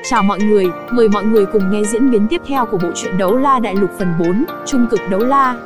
Chào mọi người, mời mọi người cùng nghe diễn biến tiếp theo của bộ truyện Đấu La Đại Lục phần 4, Trung cực đấu la.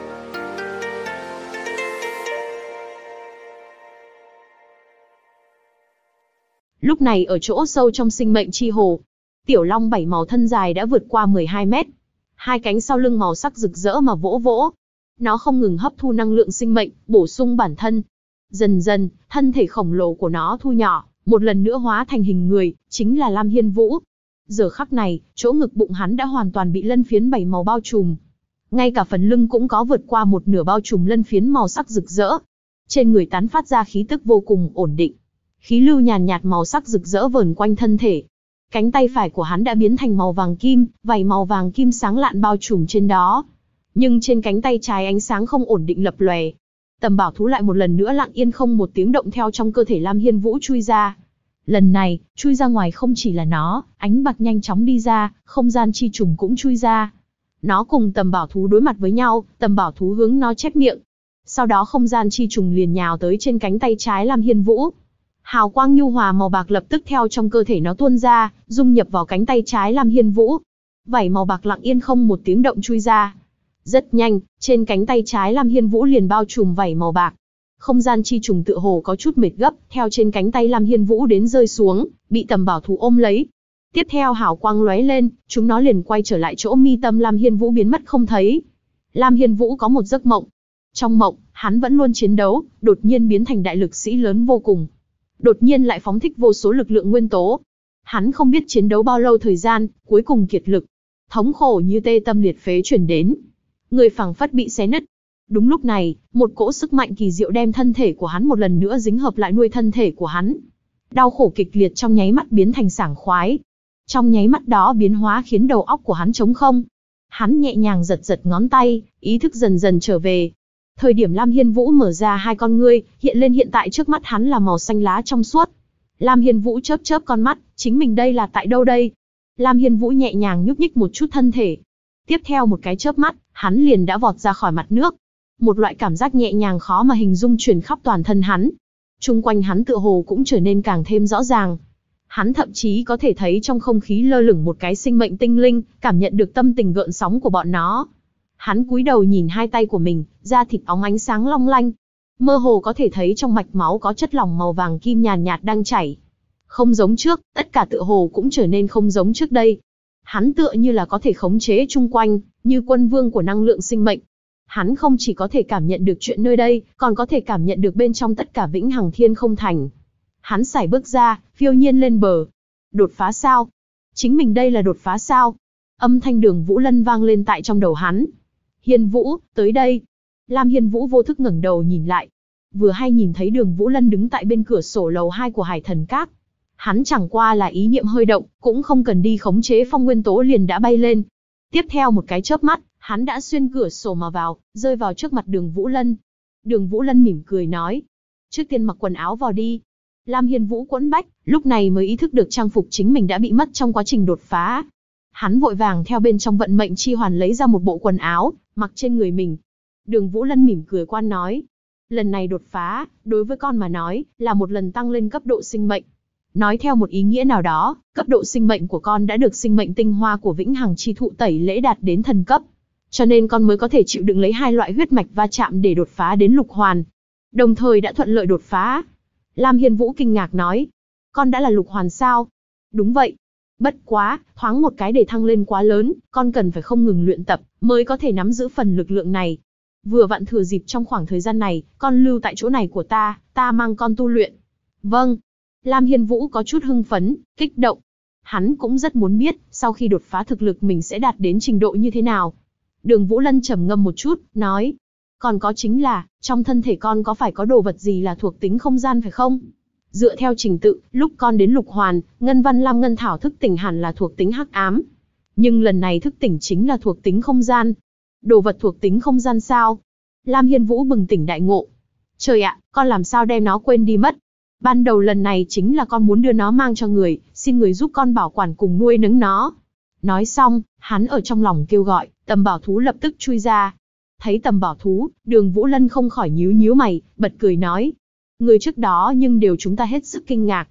Lúc này ở chỗ sâu trong sinh mệnh chi hồ, tiểu long 7 màu thân dài đã vượt qua 12 mét. Hai cánh sau lưng màu sắc rực rỡ mà vỗ vỗ. Nó không ngừng hấp thu năng lượng sinh mệnh, bổ sung bản thân. Dần dần, thân thể khổng lồ của nó thu nhỏ, một lần nữa hóa thành hình người, chính là Lam Hiên Vũ. Giờ khắc này, chỗ ngực bụng hắn đã hoàn toàn bị lân phiến 7 màu bao trùm. Ngay cả phần lưng cũng có vượt qua một nửa bao trùm lân phiến màu sắc rực rỡ. Trên người tán phát ra khí tức vô cùng ổn định. Khí lưu nhàn nhạt màu sắc rực rỡ vờn quanh thân thể. Cánh tay phải của hắn đã biến thành màu vàng kim, vảy màu vàng kim sáng lạn bao trùm trên đó. Nhưng trên cánh tay trái ánh sáng không ổn định lập lòe. Tầm bảo thú lại một lần nữa lặng yên không một tiếng động theo trong cơ thể Lam Hiên Vũ chui ra. Lần này, chui ra ngoài không chỉ là nó, ánh bạc nhanh chóng đi ra, không gian chi trùng cũng chui ra. Nó cùng tầm bảo thú đối mặt với nhau, tầm bảo thú hướng nó chép miệng. Sau đó không gian chi trùng liền nhào tới trên cánh tay trái Lam Hiên Vũ. Hào quang nhu hòa màu bạc lập tức theo trong cơ thể nó tuôn ra, dung nhập vào cánh tay trái Lam Hiên Vũ. Vảy màu bạc lặng yên không một tiếng động chui ra. Rất nhanh, trên cánh tay trái Lam Hiên Vũ liền bao trùm vảy màu bạc. Không gian chi trùng tựa hồ có chút mệt gấp, theo trên cánh tay Lam Hiên Vũ đến rơi xuống, bị tầm bảo thú ôm lấy. Tiếp theo hào quang lóe lên, chúng nó liền quay trở lại chỗ mi tâm Lam Hiên Vũ biến mất không thấy. Lam Hiên Vũ có một giấc mộng. Trong mộng, hắn vẫn luôn chiến đấu, đột nhiên biến thành đại lực sĩ lớn vô cùng. Đột nhiên lại phóng thích vô số lực lượng nguyên tố. Hắn không biết chiến đấu bao lâu thời gian, cuối cùng kiệt lực. Thống khổ như tê tâm liệt phế truyền đến. Người phảng phất bị xé nứt. Đúng lúc này, một cỗ sức mạnh kỳ diệu đem thân thể của hắn một lần nữa dính hợp lại nuôi thân thể của hắn. Đau khổ kịch liệt trong nháy mắt biến thành sảng khoái. Trong nháy mắt đó biến hóa khiến đầu óc của hắn trống không. Hắn nhẹ nhàng giật giật ngón tay, ý thức dần dần trở về. Thời điểm Lam Hiên Vũ mở ra hai con ngươi, hiện lên hiện tại trước mắt hắn là màu xanh lá trong suốt. Lam Hiên Vũ chớp chớp con mắt, chính mình đây là tại đâu đây? Lam Hiên Vũ nhẹ nhàng nhúc nhích một chút thân thể. Tiếp theo một cái chớp mắt, hắn liền đã vọt ra khỏi mặt nước. Một loại cảm giác nhẹ nhàng khó mà hình dung truyền khắp toàn thân hắn. Chung quanh hắn tựa hồ cũng trở nên càng thêm rõ ràng. Hắn thậm chí có thể thấy trong không khí lơ lửng một cái sinh mệnh tinh linh, cảm nhận được tâm tình gợn sóng của bọn nó. Hắn cúi đầu nhìn hai tay của mình, da thịt óng ánh sáng long lanh. Mơ hồ có thể thấy trong mạch máu có chất lỏng màu vàng kim nhàn nhạt đang chảy. Không giống trước, tất cả tựa hồ cũng trở nên không giống trước đây. Hắn tựa như là có thể khống chế chung quanh, như quân vương của năng lượng sinh mệnh. Hắn không chỉ có thể cảm nhận được chuyện nơi đây, còn có thể cảm nhận được bên trong tất cả vĩnh hằng thiên không thành. Hắn sải bước ra, phiêu nhiên lên bờ. Đột phá sao? Chính mình đây là đột phá sao? Âm thanh Đường Vũ Lân vang lên tại trong đầu hắn. Hiên Vũ, tới đây. Lam Hiên Vũ vô thức ngẩng đầu nhìn lại. Vừa hay nhìn thấy Đường Vũ Lân đứng tại bên cửa sổ lầu 2 của Hải Thần Các. Hắn chẳng qua là ý niệm hơi động, cũng không cần đi khống chế phong nguyên tố liền đã bay lên. Tiếp theo một cái chớp mắt, hắn đã xuyên cửa sổ mà vào, rơi vào trước mặt Đường Vũ Lân. Đường Vũ Lân mỉm cười nói. Trước tiên mặc quần áo vào đi. Lam Hiên Vũ quẫn bách, lúc này mới ý thức được trang phục chính mình đã bị mất trong quá trình đột phá. Hắn vội vàng theo bên trong vận mệnh chi hoàn lấy ra một bộ quần áo, mặc trên người mình. Đường Vũ Lân mỉm cười quan nói. Lần này đột phá, đối với con mà nói, là một lần tăng lên cấp độ sinh mệnh. Nói theo một ý nghĩa nào đó, cấp độ sinh mệnh của con đã được sinh mệnh tinh hoa của vĩnh hằng chi thụ tẩy lễ đạt đến thần cấp. Cho nên con mới có thể chịu đựng lấy hai loại huyết mạch va chạm để đột phá đến lục hoàn. Đồng thời đã thuận lợi đột phá. Lam Hiên Vũ kinh ngạc nói. Con đã là lục hoàn sao? Đúng vậy. Bất quá, thoáng một cái để thăng lên quá lớn, con cần phải không ngừng luyện tập, mới có thể nắm giữ phần lực lượng này. Vừa vặn thừa dịp trong khoảng thời gian này, con lưu tại chỗ này của ta mang con tu luyện. Vâng. Lam Hiên Vũ có chút hưng phấn, kích động. Hắn cũng rất muốn biết, sau khi đột phá thực lực mình sẽ đạt đến trình độ như thế nào. Đường Vũ Lân trầm ngâm một chút, nói. Còn có chính là, trong thân thể con có phải có đồ vật gì là thuộc tính không gian phải không? Dựa theo trình tự, lúc con đến lục hoàn, Ngân Văn Lam Ngân Thảo thức tỉnh hẳn là thuộc tính hắc ám. Nhưng lần này thức tỉnh chính là thuộc tính không gian. Đồ vật thuộc tính không gian sao? Lam Hiên Vũ bừng tỉnh đại ngộ. Trời ạ, con làm sao đem nó quên đi mất? Ban đầu lần này chính là con muốn đưa nó mang cho người, xin người giúp con bảo quản cùng nuôi nấng nó. Nói xong, hắn ở trong lòng kêu gọi, tầm bảo thú lập tức chui ra. Thấy tầm bảo thú, Đường Vũ Lân không khỏi nhíu nhíu mày, bật cười nói. Người trước đó nhưng đều chúng ta hết sức kinh ngạc.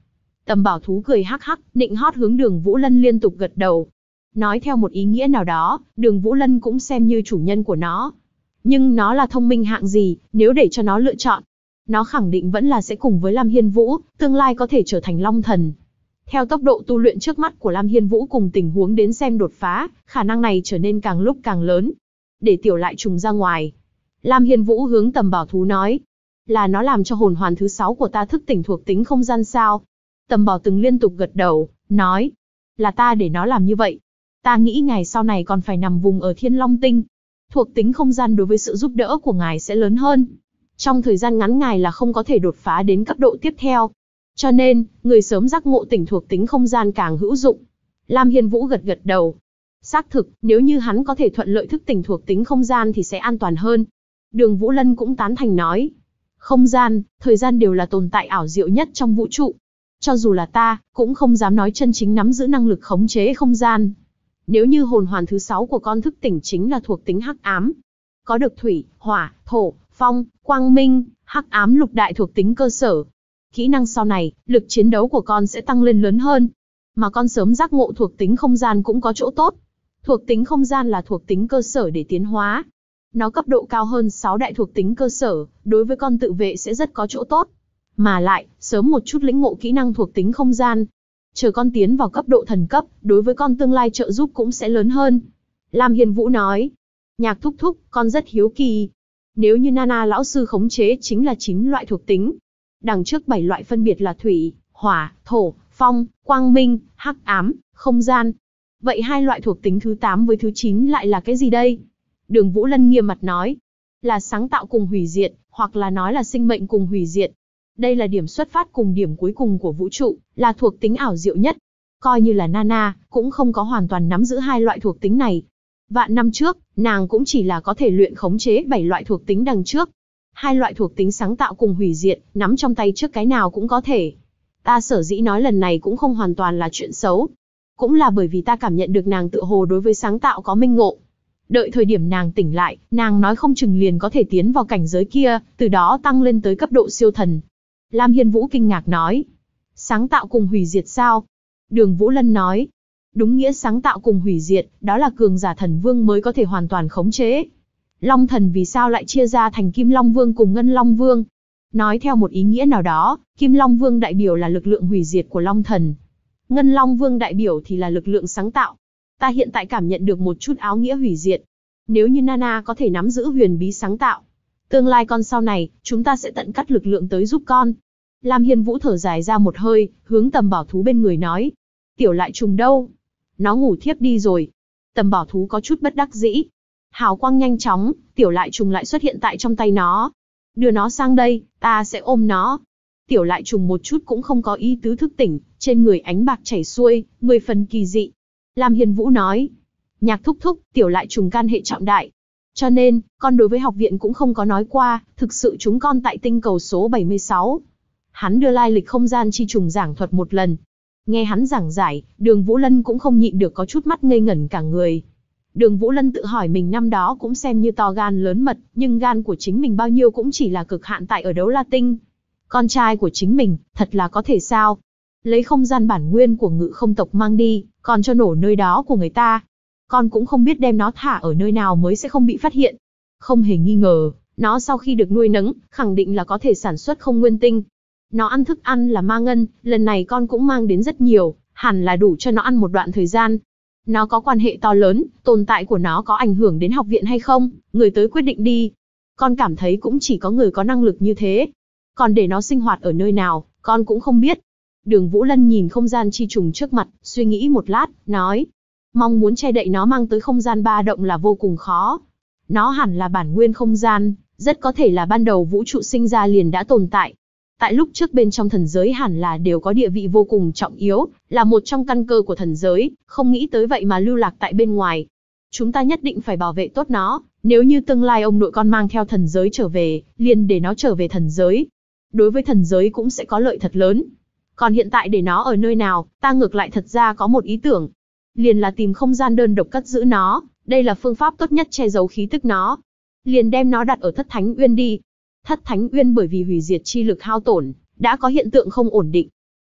Tầm bảo thú cười hắc hắc, nịnh hót hướng Đường Vũ Lân liên tục gật đầu. Nói theo một ý nghĩa nào đó, Đường Vũ Lân cũng xem như chủ nhân của nó. Nhưng nó là thông minh hạng gì, nếu để cho nó lựa chọn, nó khẳng định vẫn là sẽ cùng với Lam Hiên Vũ, tương lai có thể trở thành Long Thần. Theo tốc độ tu luyện trước mắt của Lam Hiên Vũ cùng tình huống đến xem đột phá, khả năng này trở nên càng lúc càng lớn. Để tiểu lại trùng ra ngoài. Lam Hiên Vũ hướng Tầm bảo thú nói. Là nó làm cho hồn hoàn thứ 6 của ta thức tỉnh thuộc tính không gian sao? Tầm bảo từng liên tục gật đầu, nói. Là ta để nó làm như vậy. Ta nghĩ ngài sau này còn phải nằm vùng ở Thiên Long Tinh. Thuộc tính không gian đối với sự giúp đỡ của ngài sẽ lớn hơn. Trong thời gian ngắn ngài là không có thể đột phá đến cấp độ tiếp theo. Cho nên, người sớm giác ngộ tỉnh thuộc tính không gian càng hữu dụng. Lam Hiên Vũ gật gật đầu. Xác thực, nếu như hắn có thể thuận lợi thức tỉnh thuộc tính không gian thì sẽ an toàn hơn. Đường Vũ Lân cũng tán thành nói. Không gian, thời gian đều là tồn tại ảo diệu nhất trong vũ trụ. Cho dù là ta, cũng không dám nói chân chính nắm giữ năng lực khống chế không gian. Nếu như hồn hoàn thứ 6 của con thức tỉnh chính là thuộc tính hắc ám. Có được thủy, hỏa, thổ, phong, quang minh, hắc ám lục đại thuộc tính cơ sở. Kỹ năng sau này, lực chiến đấu của con sẽ tăng lên lớn hơn. Mà con sớm giác ngộ thuộc tính không gian cũng có chỗ tốt. Thuộc tính không gian là thuộc tính cơ sở để tiến hóa. Nó cấp độ cao hơn 6 đại thuộc tính cơ sở, đối với con tự vệ sẽ rất có chỗ tốt. Mà lại, sớm một chút lĩnh ngộ kỹ năng thuộc tính không gian. Chờ con tiến vào cấp độ thần cấp, đối với con tương lai trợ giúp cũng sẽ lớn hơn. Lam Hiên Vũ nói. Nhạc thúc thúc, con rất hiếu kỳ. Nếu như Nana lão sư khống chế chính là 9 loại thuộc tính. Đằng trước 7 loại phân biệt là thủy, hỏa, thổ, phong, quang minh, hắc ám, không gian. Vậy hai loại thuộc tính thứ 8 với thứ 9 lại là cái gì đây? Đường Vũ Lân nghiêm mặt nói. Là sáng tạo cùng hủy diệt, hoặc là nói là sinh mệnh cùng hủy diệt. Đây là điểm xuất phát cùng điểm cuối cùng của vũ trụ, là thuộc tính ảo diệu nhất. Coi như là Nana, cũng không có hoàn toàn nắm giữ hai loại thuộc tính này. Vạn năm trước, nàng cũng chỉ là có thể luyện khống chế 7 loại thuộc tính đằng trước. Hai loại thuộc tính sáng tạo cùng hủy diệt, nắm trong tay trước cái nào cũng có thể. Ta sở dĩ nói lần này cũng không hoàn toàn là chuyện xấu. Cũng là bởi vì ta cảm nhận được nàng tựa hồ đối với sáng tạo có minh ngộ. Đợi thời điểm nàng tỉnh lại, nàng nói không chừng liền có thể tiến vào cảnh giới kia, từ đó tăng lên tới cấp độ siêu thần. Lam Hiên Vũ kinh ngạc nói. Sáng tạo cùng hủy diệt sao? Đường Vũ Lân nói. Đúng nghĩa sáng tạo cùng hủy diệt, đó là cường giả thần vương mới có thể hoàn toàn khống chế. Long thần vì sao lại chia ra thành Kim Long Vương cùng Ngân Long Vương? Nói theo một ý nghĩa nào đó, Kim Long Vương đại biểu là lực lượng hủy diệt của Long thần. Ngân Long Vương đại biểu thì là lực lượng sáng tạo. Ta hiện tại cảm nhận được một chút áo nghĩa hủy diệt. Nếu như Nana có thể nắm giữ huyền bí sáng tạo, tương lai con sau này, chúng ta sẽ tận cắt lực lượng tới giúp con. Lam Hiên Vũ thở dài ra một hơi, hướng Tầm bảo thú bên người nói. Tiểu lại trùng đâu? Nó ngủ thiếp đi rồi. Tầm bảo thú có chút bất đắc dĩ. Hào quang nhanh chóng, tiểu lại trùng lại xuất hiện tại trong tay nó. Đưa nó sang đây, ta sẽ ôm nó. Tiểu lại trùng một chút cũng không có ý tứ thức tỉnh, trên người ánh bạc chảy xuôi, 10 phần kỳ dị. Lam Hiên Vũ nói. Nhạc thúc thúc, tiểu lại trùng can hệ trọng đại. Cho nên, con đối với học viện cũng không có nói qua, thực sự chúng con tại tinh cầu số 76. Hắn đưa lai lịch không gian chi trùng giảng thuật một lần. Nghe hắn giảng giải, Đường Vũ Lân cũng không nhịn được có chút mắt ngây ngẩn cả người. Đường Vũ Lân tự hỏi mình năm đó cũng xem như to gan lớn mật, nhưng gan của chính mình bao nhiêu cũng chỉ là cực hạn tại ở Đấu La Tinh. Con trai của chính mình, thật là có thể sao? Lấy không gian bản nguyên của Ngự Không tộc mang đi, còn cho nổ nơi đó của người ta. Con cũng không biết đem nó thả ở nơi nào mới sẽ không bị phát hiện. Không hề nghi ngờ, nó sau khi được nuôi nấng, khẳng định là có thể sản xuất không nguyên tinh. Nó ăn thức ăn là ma ngân, lần này con cũng mang đến rất nhiều, hẳn là đủ cho nó ăn một đoạn thời gian. Nó có quan hệ to lớn, tồn tại của nó có ảnh hưởng đến học viện hay không, người tới quyết định đi. Con cảm thấy cũng chỉ có người có năng lực như thế. Còn để nó sinh hoạt ở nơi nào, con cũng không biết. Đường Vũ Lân nhìn không gian chi trùng trước mặt, suy nghĩ một lát, nói. Mong muốn che đậy nó mang tới không gian ba động là vô cùng khó. Nó hẳn là bản nguyên không gian, rất có thể là ban đầu vũ trụ sinh ra liền đã tồn tại. Tại lúc trước bên trong thần giới hẳn là đều có địa vị vô cùng trọng yếu, là một trong căn cơ của thần giới, không nghĩ tới vậy mà lưu lạc tại bên ngoài. Chúng ta nhất định phải bảo vệ tốt nó, nếu như tương lai ông nội con mang theo thần giới trở về, liền để nó trở về thần giới. Đối với thần giới cũng sẽ có lợi thật lớn. Còn hiện tại để nó ở nơi nào, ta ngược lại thật ra có một ý tưởng. Liền là tìm không gian đơn độc cất giữ nó, đây là phương pháp tốt nhất che giấu khí tức nó. Liền đem nó đặt ở Thất Thánh Uyên đi. Thất Thánh Uyên bởi vì hủy diệt chi lực hao tổn, đã có hiện tượng không ổn định.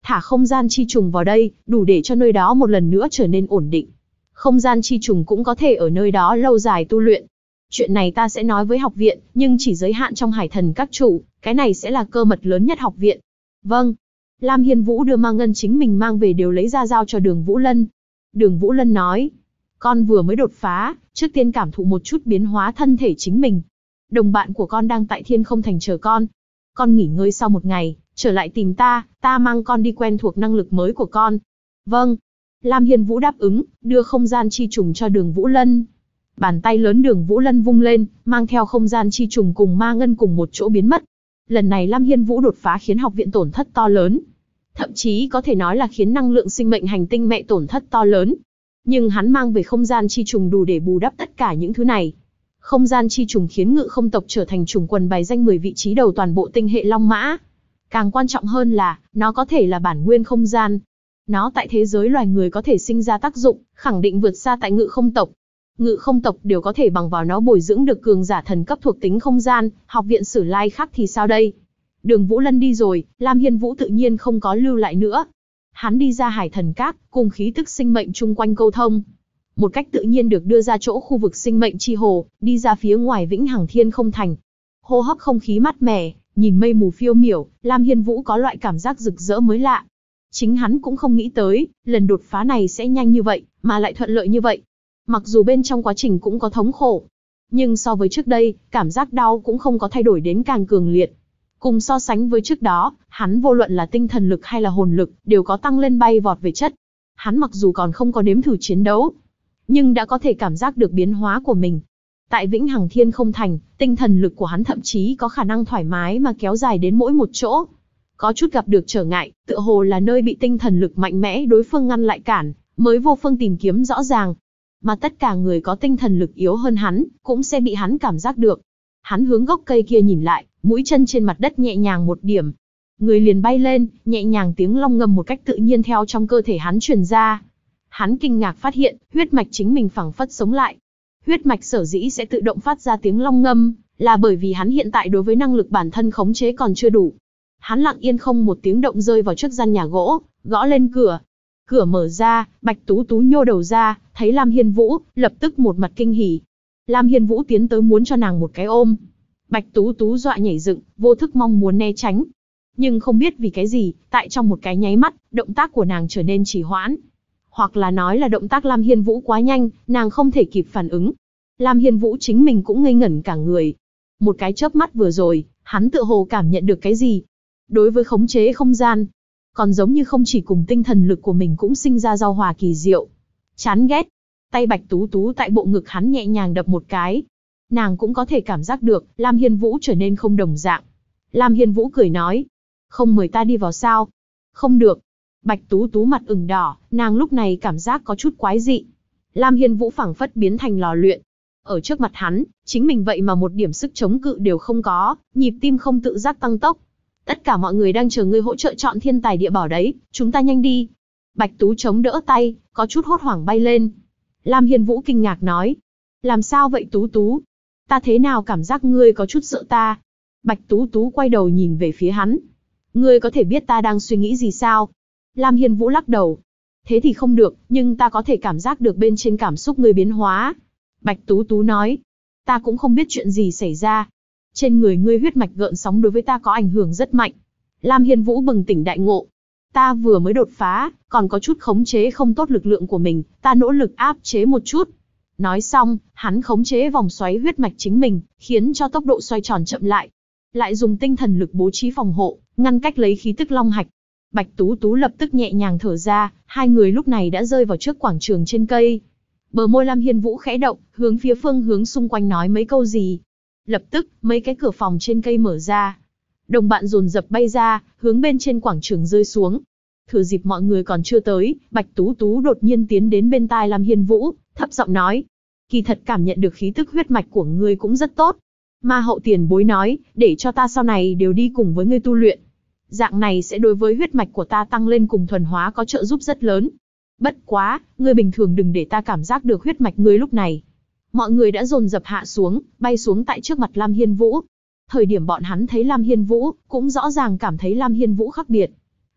Thả không gian chi trùng vào đây, đủ để cho nơi đó một lần nữa trở nên ổn định. Không gian chi trùng cũng có thể ở nơi đó lâu dài tu luyện. Chuyện này ta sẽ nói với học viện, nhưng chỉ giới hạn trong Hải Thần các chủ, cái này sẽ là cơ mật lớn nhất học viện. Vâng. Lam Hiên Vũ đưa ma ngân chính mình mang về đều lấy ra giao cho Đường Vũ Lân. Đường Vũ Lân nói, con vừa mới đột phá, trước tiên cảm thụ một chút biến hóa thân thể chính mình. Đồng bạn của con đang tại Thiên Không Thành chờ con. Con nghỉ ngơi sau một ngày, trở lại tìm ta, ta mang con đi quen thuộc năng lực mới của con. Vâng. Lam Hiên Vũ đáp ứng, đưa không gian chi trùng cho Đường Vũ Lân. Bàn tay lớn Đường Vũ Lân vung lên, mang theo không gian chi trùng cùng ma ngân cùng một chỗ biến mất. Lần này Lam Hiên Vũ đột phá khiến học viện tổn thất to lớn. Thậm chí có thể nói là khiến năng lượng sinh mệnh hành tinh mẹ tổn thất to lớn. Nhưng hắn mang về không gian chi trùng đủ để bù đắp tất cả những thứ này. Không gian chi trùng khiến Ngự Không tộc trở thành chủng quần bài danh 10 vị trí đầu toàn bộ tinh hệ Long Mã. Càng quan trọng hơn là, nó có thể là bản nguyên không gian. Nó tại thế giới loài người có thể sinh ra tác dụng, khẳng định vượt xa tại Ngự Không tộc. Ngự Không tộc đều có thể bằng vào nó bồi dưỡng được cường giả thần cấp thuộc tính không gian, học viện Sử Lai khác thì sao đây? Đường Vũ Lân đi rồi, Lam Hiên Vũ tự nhiên không có lưu lại nữa. Hắn đi ra Hải Thần Các, cùng khí tức sinh mệnh chung quanh câu thông. Một cách tự nhiên được đưa ra chỗ khu vực sinh mệnh chi hồ, đi ra phía ngoài Vĩnh Hằng Thiên Không Thành. Hô hấp không khí mát mẻ, nhìn mây mù phiêu miểu, Lam Hiên Vũ có loại cảm giác rực rỡ mới lạ. Chính hắn cũng không nghĩ tới, lần đột phá này sẽ nhanh như vậy, mà lại thuận lợi như vậy. Mặc dù bên trong quá trình cũng có thống khổ, nhưng so với trước đây, cảm giác đau cũng không có thay đổi đến càng cường liệt. Cùng so sánh với trước đó, hắn vô luận là tinh thần lực hay là hồn lực, đều có tăng lên bay vọt về chất. Hắn mặc dù còn không có nếm thử chiến đấu, nhưng đã có thể cảm giác được biến hóa của mình. Tại Vĩnh Hằng Thiên Không Thành, tinh thần lực của hắn thậm chí có khả năng thoải mái mà kéo dài đến mỗi một chỗ. Có chút gặp được trở ngại, tựa hồ là nơi bị tinh thần lực mạnh mẽ đối phương ngăn lại cản, mới vô phương tìm kiếm rõ ràng. Mà tất cả người có tinh thần lực yếu hơn hắn, cũng sẽ bị hắn cảm giác được. Hắn hướng gốc cây kia nhìn lại, mũi chân trên mặt đất nhẹ nhàng một điểm. Người liền bay lên, nhẹ nhàng tiếng long ngâm một cách tự nhiên theo trong cơ thể hắn truyền ra. Hắn kinh ngạc phát hiện, huyết mạch chính mình phảng phất sống lại. Huyết mạch sở dĩ sẽ tự động phát ra tiếng long ngâm, là bởi vì hắn hiện tại đối với năng lực bản thân khống chế còn chưa đủ. Hắn lặng yên không một tiếng động rơi vào trước gian nhà gỗ, gõ lên cửa. Cửa mở ra, Bạch Tú Tú nhô đầu ra, thấy Lam Hiên Vũ, lập tức một mặt kinh hỉ. Lam Hiên Vũ tiến tới muốn cho nàng một cái ôm. Bạch Tú Tú dọa nhảy dựng, vô thức mong muốn né tránh. Nhưng không biết vì cái gì, tại trong một cái nháy mắt, động tác của nàng trở nên trì hoãn. Hoặc là nói là động tác Lam Hiên Vũ quá nhanh, nàng không thể kịp phản ứng. Lam Hiên Vũ chính mình cũng ngây ngẩn cả người. Một cái chớp mắt vừa rồi, hắn tựa hồ cảm nhận được cái gì. Đối với khống chế không gian, còn giống như không chỉ cùng tinh thần lực của mình cũng sinh ra giao hòa kỳ diệu. Chán ghét. Tay Bạch Tú Tú tại bộ ngực hắn nhẹ nhàng đập một cái. Nàng cũng có thể cảm giác được, Lam Hiên Vũ trở nên không đồng dạng. Lam Hiên Vũ cười nói, không mời ta đi vào sao? Không được. Bạch Tú Tú mặt ửng đỏ, nàng lúc này cảm giác có chút quái dị. Lam Hiên Vũ phảng phất biến thành lò luyện. Ở trước mặt hắn, chính mình vậy mà một điểm sức chống cự đều không có, nhịp tim không tự giác tăng tốc. Tất cả mọi người đang chờ ngươi hỗ trợ chọn thiên tài địa bảo đấy, chúng ta nhanh đi. Bạch Tú chống đỡ tay, có chút hốt hoảng bay lên. Lam Hiên Vũ kinh ngạc nói, làm sao vậy Tú Tú? Ta thế nào cảm giác ngươi có chút sợ ta? Bạch Tú Tú quay đầu nhìn về phía hắn. Ngươi có thể biết ta đang suy nghĩ gì sao? Lam Hiên Vũ lắc đầu. Thế thì không được, nhưng ta có thể cảm giác được bên trên cảm xúc ngươi biến hóa. Bạch Tú Tú nói, ta cũng không biết chuyện gì xảy ra. Trên người ngươi huyết mạch gợn sóng đối với ta có ảnh hưởng rất mạnh. Lam Hiên Vũ bừng tỉnh đại ngộ. Ta vừa mới đột phá, còn có chút khống chế không tốt lực lượng của mình, ta nỗ lực áp chế một chút. Nói xong, hắn khống chế vòng xoáy huyết mạch chính mình, khiến cho tốc độ xoay tròn chậm lại. Lại dùng tinh thần lực bố trí phòng hộ, ngăn cách lấy khí tức long hạch. Bạch Tú Tú lập tức nhẹ nhàng thở ra, hai người lúc này đã rơi vào trước quảng trường trên cây. Bờ môi Lam Hiên Vũ khẽ động, hướng phía phương hướng xung quanh nói mấy câu gì. Lập tức, mấy cái cửa phòng trên cây mở ra. Đồng bạn dồn dập bay ra, hướng bên trên quảng trường rơi xuống. Thừa dịp mọi người còn chưa tới, Bạch Tú Tú đột nhiên tiến đến bên tai Lam Hiên Vũ, thấp giọng nói. Kỳ thật cảm nhận được khí tức huyết mạch của ngươi cũng rất tốt. Ma hậu tiền bối nói, để cho ta sau này đều đi cùng với ngươi tu luyện. Dạng này sẽ đối với huyết mạch của ta tăng lên cùng thuần hóa có trợ giúp rất lớn. Bất quá, ngươi bình thường đừng để ta cảm giác được huyết mạch ngươi lúc này. Mọi người đã dồn dập hạ xuống, bay xuống tại trước mặt Lam Hiên Vũ. Thời điểm bọn hắn thấy Lam Hiên Vũ, cũng rõ ràng cảm thấy Lam Hiên Vũ khác biệt.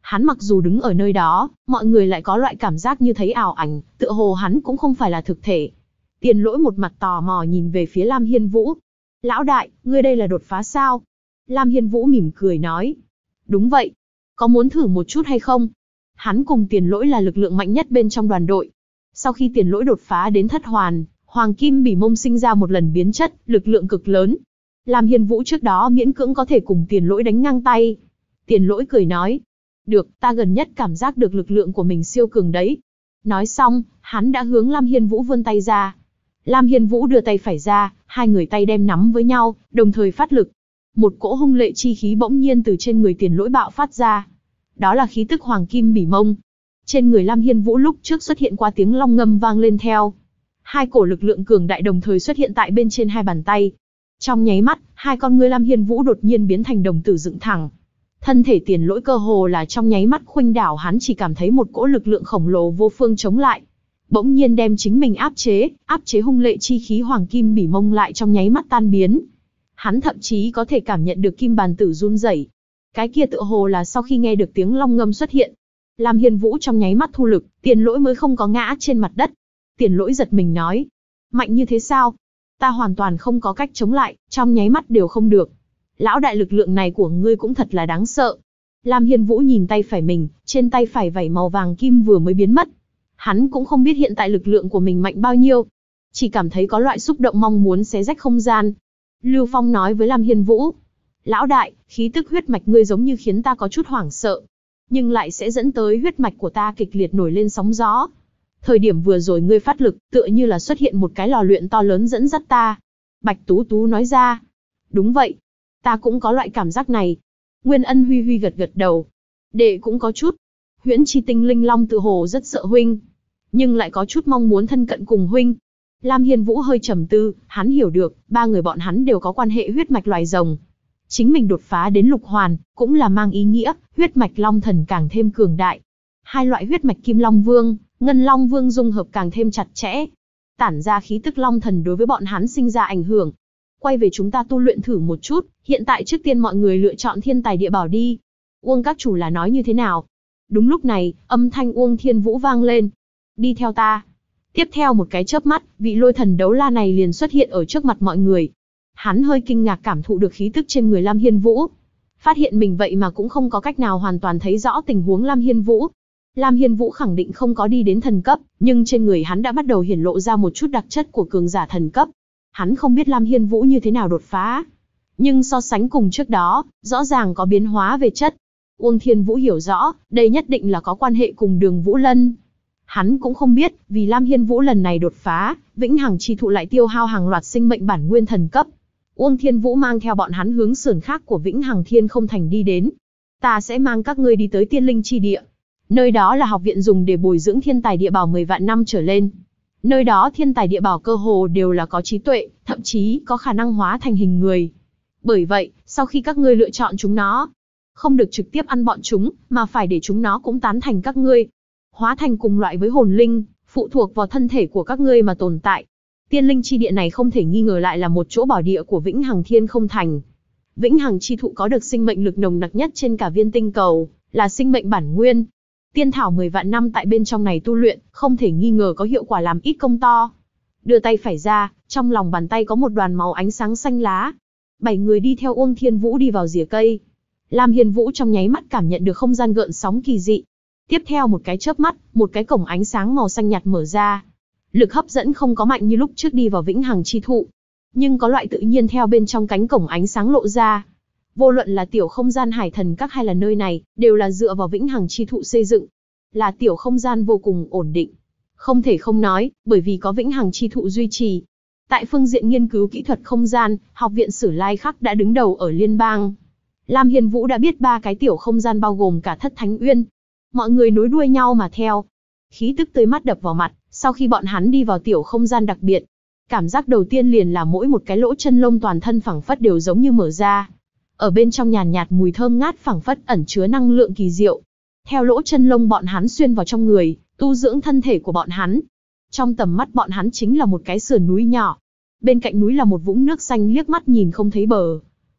Hắn mặc dù đứng ở nơi đó, mọi người lại có loại cảm giác như thấy ảo ảnh, tựa hồ hắn cũng không phải là thực thể. Tiền Lỗi một mặt tò mò nhìn về phía Lam Hiên Vũ. Lão đại, ngươi đây là đột phá sao? Lam Hiên Vũ mỉm cười nói. Đúng vậy. Có muốn thử một chút hay không? Hắn cùng Tiền Lỗi là lực lượng mạnh nhất bên trong đoàn đội. Sau khi Tiền Lỗi đột phá đến thất hoàn, Hoàng Kim Bỉ Mông sinh ra một lần biến chất, lực lượng cực lớn. Lam Hiên Vũ trước đó miễn cưỡng có thể cùng Tiền Lỗi đánh ngang tay. Tiền Lỗi cười nói. Được, ta gần nhất cảm giác được lực lượng của mình siêu cường đấy. Nói xong, hắn đã hướng Lam Hiên Vũ vươn tay ra. Lam Hiên Vũ đưa tay phải ra, hai người tay đem nắm với nhau, đồng thời phát lực. Một cỗ hung lệ chi khí bỗng nhiên từ trên người Tiền Lỗi bạo phát ra. Đó là khí tức Hoàng Kim Bỉ Mông. Trên người Lam Hiên Vũ lúc trước xuất hiện qua tiếng long ngâm vang lên theo. Hai cổ lực lượng cường đại đồng thời xuất hiện tại bên trên hai bàn tay. Trong nháy mắt, hai con ngươi Lam Hiên Vũ đột nhiên biến thành đồng tử dựng thẳng. Thân thể Tiền Lỗi cơ hồ là trong nháy mắt khuynh đảo, hắn chỉ cảm thấy một cỗ lực lượng khổng lồ vô phương chống lại. Bỗng nhiên đem chính mình áp chế hung lệ chi khí Hoàng Kim Bỉ Mông lại trong nháy mắt tan biến. Hắn thậm chí có thể cảm nhận được kim bàn tử run rẩy. Cái kia tựa hồ là sau khi nghe được tiếng long ngâm xuất hiện. Lam Hiên Vũ trong nháy mắt thu lực, Tiền Lỗi mới không có ngã trên mặt đất. Tiền Lỗi giật mình nói. Mạnh như thế sao? Ta hoàn toàn không có cách chống lại, trong nháy mắt đều không được. Lão đại, lực lượng này của ngươi cũng thật là đáng sợ. Lam Hiên Vũ nhìn tay phải mình, trên tay phải vảy màu vàng kim vừa mới biến mất. Hắn cũng không biết hiện tại lực lượng của mình mạnh bao nhiêu. Chỉ cảm thấy có loại xúc động mong muốn xé rách không gian. Lưu Phong nói với Lam Hiên Vũ. Lão đại, khí tức huyết mạch ngươi giống như khiến ta có chút hoảng sợ. Nhưng lại sẽ dẫn tới huyết mạch của ta kịch liệt nổi lên sóng gió. Thời điểm vừa rồi ngươi phát lực, tựa như là xuất hiện một cái lò luyện to lớn dẫn dắt ta. Bạch Tú Tú nói ra. Đúng vậy. Ta cũng có loại cảm giác này. Nguyên Ân Huy Huy gật gật đầu. Đệ cũng có chút. Huyễn Chi Tinh Linh Long tự hồ rất sợ huynh, nhưng lại có chút mong muốn thân cận cùng huynh. Lam Hiên Vũ hơi trầm tư, hắn hiểu được, ba người bọn hắn đều có quan hệ huyết mạch loài rồng. Chính mình đột phá đến lục hoàn, cũng là mang ý nghĩa, huyết mạch Long Thần càng thêm cường đại. Hai loại huyết mạch Kim Long Vương, Ngân Long Vương dung hợp càng thêm chặt chẽ. Tản ra khí tức Long Thần đối với bọn hắn sinh ra ảnh hưởng. Quay về chúng ta tu luyện thử một chút, hiện tại trước tiên mọi người lựa chọn thiên tài địa bảo đi. Uông các chủ là nói như thế nào? Đúng lúc này, âm thanh Uông Thiên Vũ vang lên. Đi theo ta. Tiếp theo một cái chớp mắt, vị lôi thần đấu la này liền xuất hiện ở trước mặt mọi người. Hắn hơi kinh ngạc cảm thụ được khí tức trên người Lam Hiên Vũ. Phát hiện mình vậy mà cũng không có cách nào hoàn toàn thấy rõ tình huống Lam Hiên Vũ. Lam Hiên Vũ khẳng định không có đi đến thần cấp, nhưng trên người hắn đã bắt đầu hiển lộ ra một chút đặc chất của cường giả thần cấp. Hắn không biết Lam Hiên Vũ như thế nào đột phá. Nhưng so sánh cùng trước đó, rõ ràng có biến hóa về chất. Uông Thiên Vũ hiểu rõ, đây nhất định là có quan hệ cùng Đường Vũ Lân. Hắn cũng không biết, vì Lam Hiên Vũ lần này đột phá, Vĩnh Hằng Chi Thụ lại tiêu hao hàng loạt sinh mệnh bản nguyên thần cấp. Uông Thiên Vũ mang theo bọn hắn hướng sườn khác của Vĩnh Hằng Thiên Không Thành đi đến. Ta sẽ mang các ngươi đi tới Tiên Linh Chi Địa. Nơi đó là học viện dùng để bồi dưỡng thiên tài địa bảo 10 vạn năm trở lên. Nơi đó thiên tài địa bảo cơ hồ đều là có trí tuệ, thậm chí có khả năng hóa thành hình người. Bởi vậy, sau khi các ngươi lựa chọn chúng nó, không được trực tiếp ăn bọn chúng, mà phải để chúng nó cũng tán thành các ngươi. Hóa thành cùng loại với hồn linh, phụ thuộc vào thân thể của các ngươi mà tồn tại. Tiên Linh Chi Địa này không thể nghi ngờ lại là một chỗ bảo địa của Vĩnh Hằng Thiên Không Thành. Vĩnh Hằng Chi Thụ có được sinh mệnh lực nồng nặc nhất trên cả viên tinh cầu, là sinh mệnh bản nguyên. Tiên thảo 10 vạn năm tại bên trong này tu luyện, không thể nghi ngờ có hiệu quả làm ít công to. Đưa tay phải ra, trong lòng bàn tay có một đoàn màu ánh sáng xanh lá. 7 người đi theo Uông Thiên Vũ đi vào rìa cây. Lam Hiên Vũ trong nháy mắt cảm nhận được không gian gợn sóng kỳ dị. Tiếp theo một cái chớp mắt, một cái cổng ánh sáng màu xanh nhạt mở ra. Lực hấp dẫn không có mạnh như lúc trước đi vào Vĩnh Hằng Chi Thụ, nhưng có loại tự nhiên theo bên trong cánh cổng ánh sáng lộ ra. Vô luận là tiểu không gian Hải Thần Các hay là nơi này, đều là dựa vào Vĩnh Hằng Chi Thụ xây dựng. Là tiểu không gian vô cùng ổn định. Không thể không nói, bởi vì có Vĩnh Hằng Chi Thụ duy trì. Tại phương diện nghiên cứu kỹ thuật không gian, Học viện Sử Lai Khắc đã đứng đầu ở liên bang. Lam Hiên Vũ đã biết 3 cái tiểu không gian bao gồm cả Thất Thánh Uyên. Mọi người nối đuôi nhau mà theo. Khí tức tươi mát đập vào mặt, sau khi bọn hắn đi vào tiểu không gian đặc biệt. Cảm giác đầu tiên liền là mỗi một cái lỗ chân lông toàn thân phẳng phất đều giống như mở ra. Ở bên trong nhàn nhạt mùi thơm ngát phẳng phất ẩn chứa năng lượng kỳ diệu. Theo lỗ chân lông bọn hắn xuyên vào trong người, tu dưỡng thân thể của bọn hắn. Trong tầm mắt bọn hắn chính là một cái sườn núi nhỏ. Bên cạnh núi là một vũng nước xanh liếc mắt nhìn không thấy bờ.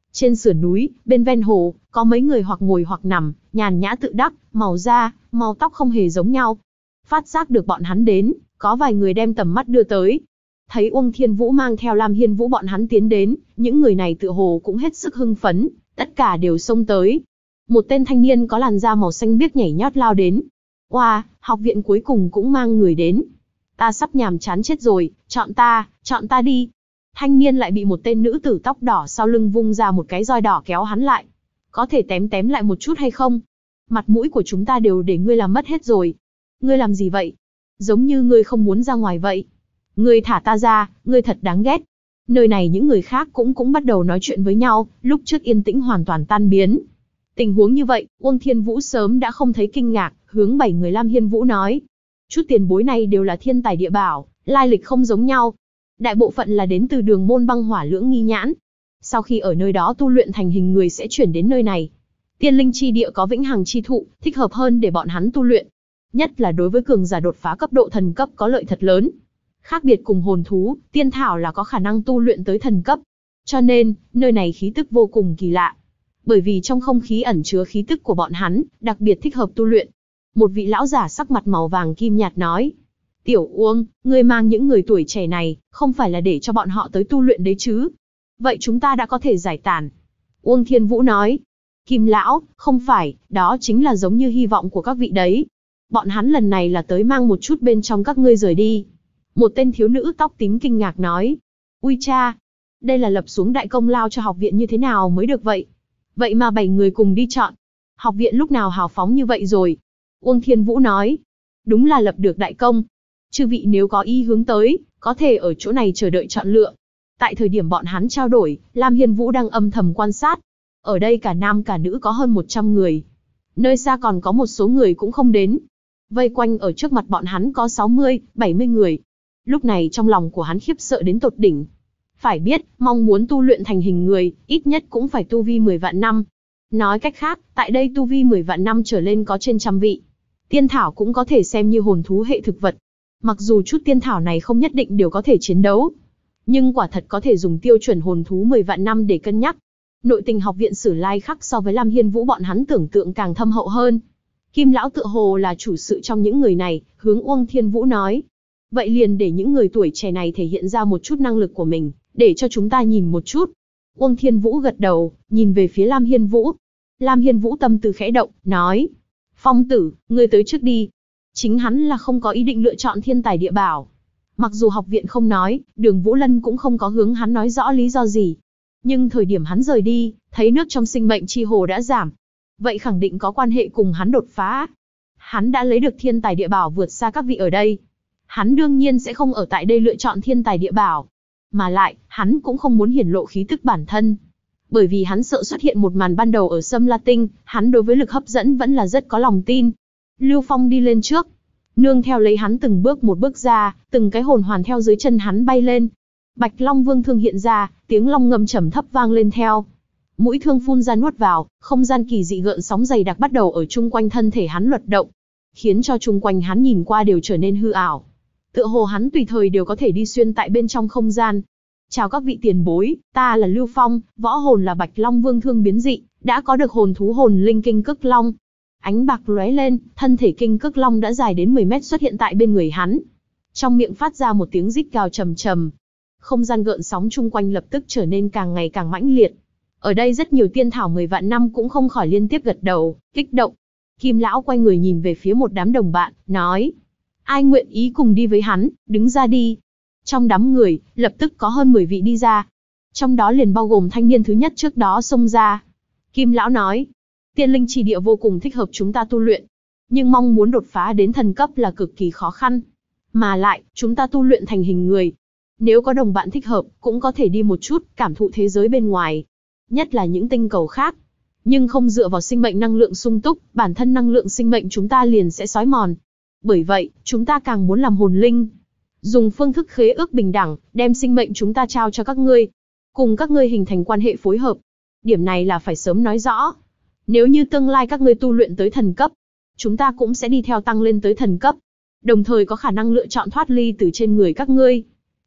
Trên sườn núi, bên ven hồ, có mấy người hoặc ngồi hoặc nằm, nhàn nhã tự đắc, màu da, màu tóc không hề giống nhau. Phát giác được bọn hắn đến, có vài người đem tầm mắt đưa tới. Thấy Uông Thiên Vũ mang theo Lam Hiên Vũ bọn hắn tiến đến, những người này tựa hồ cũng hết sức hưng phấn, tất cả đều xông tới. Một tên thanh niên có làn da màu xanh biếc nhảy nhót lao đến. Oa, học viện cuối cùng cũng mang người đến. Ta sắp nhàm chán chết rồi, chọn ta đi. Thanh niên lại bị một tên nữ tử tóc đỏ sau lưng vung ra một cái roi đỏ kéo hắn lại. Có thể tém lại một chút hay không? Mặt mũi của chúng ta đều để ngươi làm mất hết rồi. Ngươi làm gì vậy? Giống như ngươi không muốn ra ngoài vậy. Ngươi thả ta ra, ngươi thật đáng ghét. Nơi này những người khác cũng bắt đầu nói chuyện với nhau, lúc trước yên tĩnh hoàn toàn tan biến. Tình huống như vậy, Uông Thiên Vũ sớm đã không thấy kinh ngạc, hướng 7 người Lam Hiên Vũ nói. Chút tiền bối này đều là thiên tài địa bảo, lai lịch không giống nhau. Đại bộ phận là đến từ đường môn băng hỏa lưỡng nghi nhãn. Sau khi ở nơi đó tu luyện thành hình người sẽ chuyển đến nơi này. Tiên linh chi địa có vĩnh hằng chi thụ, thích hợp hơn để bọn hắn tu luyện. Nhất là đối với cường giả đột phá cấp độ thần cấp có lợi thật lớn. Khác biệt cùng hồn thú, tiên thảo là có khả năng tu luyện tới thần cấp. Cho nên, nơi này khí tức vô cùng kỳ lạ. Bởi vì trong không khí ẩn chứa khí tức của bọn hắn, đặc biệt thích hợp tu luyện. Một vị lão giả sắc mặt màu vàng kim nhạt nói. Tiểu Uông, ngươi mang những người tuổi trẻ này, không phải là để cho bọn họ tới tu luyện đấy chứ? Vậy chúng ta đã có thể giải tán. Uông Thiên Vũ nói. Kim lão, không phải, đó chính là giống như hy vọng của các vị đấy. Bọn hắn lần này là tới mang một chút bên trong các ngươi rời đi. Một tên thiếu nữ tóc tím kinh ngạc nói. Ui cha, đây là lập xuống đại công lao cho học viện như thế nào mới được vậy? Vậy mà 7 người cùng đi chọn. Học viện lúc nào hào phóng như vậy rồi? Uông Thiên Vũ nói. Đúng là lập được đại công. Chư vị nếu có ý hướng tới, có thể ở chỗ này chờ đợi chọn lựa. Tại thời điểm bọn hắn trao đổi, Lam Hiên Vũ đang âm thầm quan sát. Ở đây cả nam cả nữ có hơn 100 người. Nơi xa còn có một số người cũng không đến. Vây quanh ở trước mặt bọn hắn có 60, 70 người. Lúc này trong lòng của hắn khiếp sợ đến tột đỉnh. Phải biết, mong muốn tu luyện thành hình người, ít nhất cũng phải tu vi 10 vạn năm. Nói cách khác, tại đây tu vi 10 vạn năm trở lên có trên trăm vị. Tiên thảo cũng có thể xem như hồn thú hệ thực vật. Mặc dù chút tiên thảo này không nhất định đều có thể chiến đấu, nhưng quả thật có thể dùng tiêu chuẩn hồn thú 10 vạn năm để cân nhắc. Nội tình học viện Sử Lai Khắc so với Lam Hiên Vũ bọn hắn tưởng tượng càng thâm hậu hơn. Kim lão tựa hồ là chủ sự trong những người này, hướng Uông Thiên Vũ nói. Vậy liền để những người tuổi trẻ này thể hiện ra một chút năng lực của mình, để cho chúng ta nhìn một chút. Uông Thiên Vũ gật đầu, nhìn về phía Lam Hiên Vũ. Lam Hiên Vũ tâm tư khẽ động, nói. Phong tử, ngươi tới trước đi. Chính hắn là không có ý định lựa chọn thiên tài địa bảo. Mặc dù học viện không nói, Đường Vũ Lân cũng không có hướng hắn nói rõ lý do gì. Nhưng thời điểm hắn rời đi, thấy nước trong sinh mệnh chi hồ đã giảm. Vậy khẳng định có quan hệ cùng hắn đột phá. Hắn đã lấy được thiên tài địa bảo vượt xa các vị ở đây. Hắn đương nhiên sẽ không ở tại đây lựa chọn thiên tài địa bảo. Mà lại, hắn cũng không muốn hiển lộ khí tức bản thân. Bởi vì hắn sợ xuất hiện một màn ban đầu ở Sâm La Tinh, hắn đối với lực hấp dẫn vẫn là rất có lòng tin. Lưu Phong đi lên trước. Nương theo lấy hắn từng bước một bước ra, từng cái hồn hoàn theo dưới chân hắn bay lên. Bạch Long Vương thương hiện ra, tiếng long ngâm trầm thấp vang lên theo. Mũi thương phun ra nuốt vào, không gian kỳ dị gợn sóng dày đặc bắt đầu ở chung quanh thân thể hắn luật động, khiến cho chung quanh hắn nhìn qua đều trở nên hư ảo. Tựa hồ hắn tùy thời đều có thể đi xuyên tại bên trong không gian. Chào các vị tiền bối, ta là Lưu Phong, võ hồn là Bạch Long Vương thương biến dị, đã có được hồn thú hồn linh kinh cức long. Ánh bạc lóe lên, thân thể kinh cức long đã dài đến 10 mét xuất hiện tại bên người hắn. Trong miệng phát ra một tiếng rít gào trầm trầm. Không gian gợn sóng chung quanh lập tức trở nên càng ngày càng mãnh liệt. Ở đây rất nhiều tiên thảo 10 vạn năm cũng không khỏi liên tiếp gật đầu, kích động. Kim lão quay người nhìn về phía một đám đồng bạn, nói. Ai nguyện ý cùng đi với hắn, đứng ra đi. Trong đám người, lập tức có hơn 10 vị đi ra. Trong đó liền bao gồm thanh niên thứ nhất trước đó xông ra. Kim lão nói. Tiên linh chỉ địa vô cùng thích hợp chúng ta tu luyện. Nhưng mong muốn đột phá đến thần cấp là cực kỳ khó khăn. Mà lại, chúng ta tu luyện thành hình người. Nếu có đồng bạn thích hợp, cũng có thể đi một chút, cảm thụ thế giới bên ngoài. Nhất là những tinh cầu khác. Nhưng không dựa vào sinh mệnh năng lượng sung túc, bản thân năng lượng sinh mệnh chúng ta liền sẽ xói mòn. Bởi vậy, chúng ta càng muốn làm hồn linh. Dùng phương thức khế ước bình đẳng, đem sinh mệnh chúng ta trao cho các ngươi. Cùng các ngươi hình thành quan hệ phối hợp. Điểm này là phải sớm nói rõ. Nếu như tương lai các ngươi tu luyện tới thần cấp, chúng ta cũng sẽ đi theo tăng lên tới thần cấp. Đồng thời có khả năng lựa chọn thoát ly từ trên người các ngươi.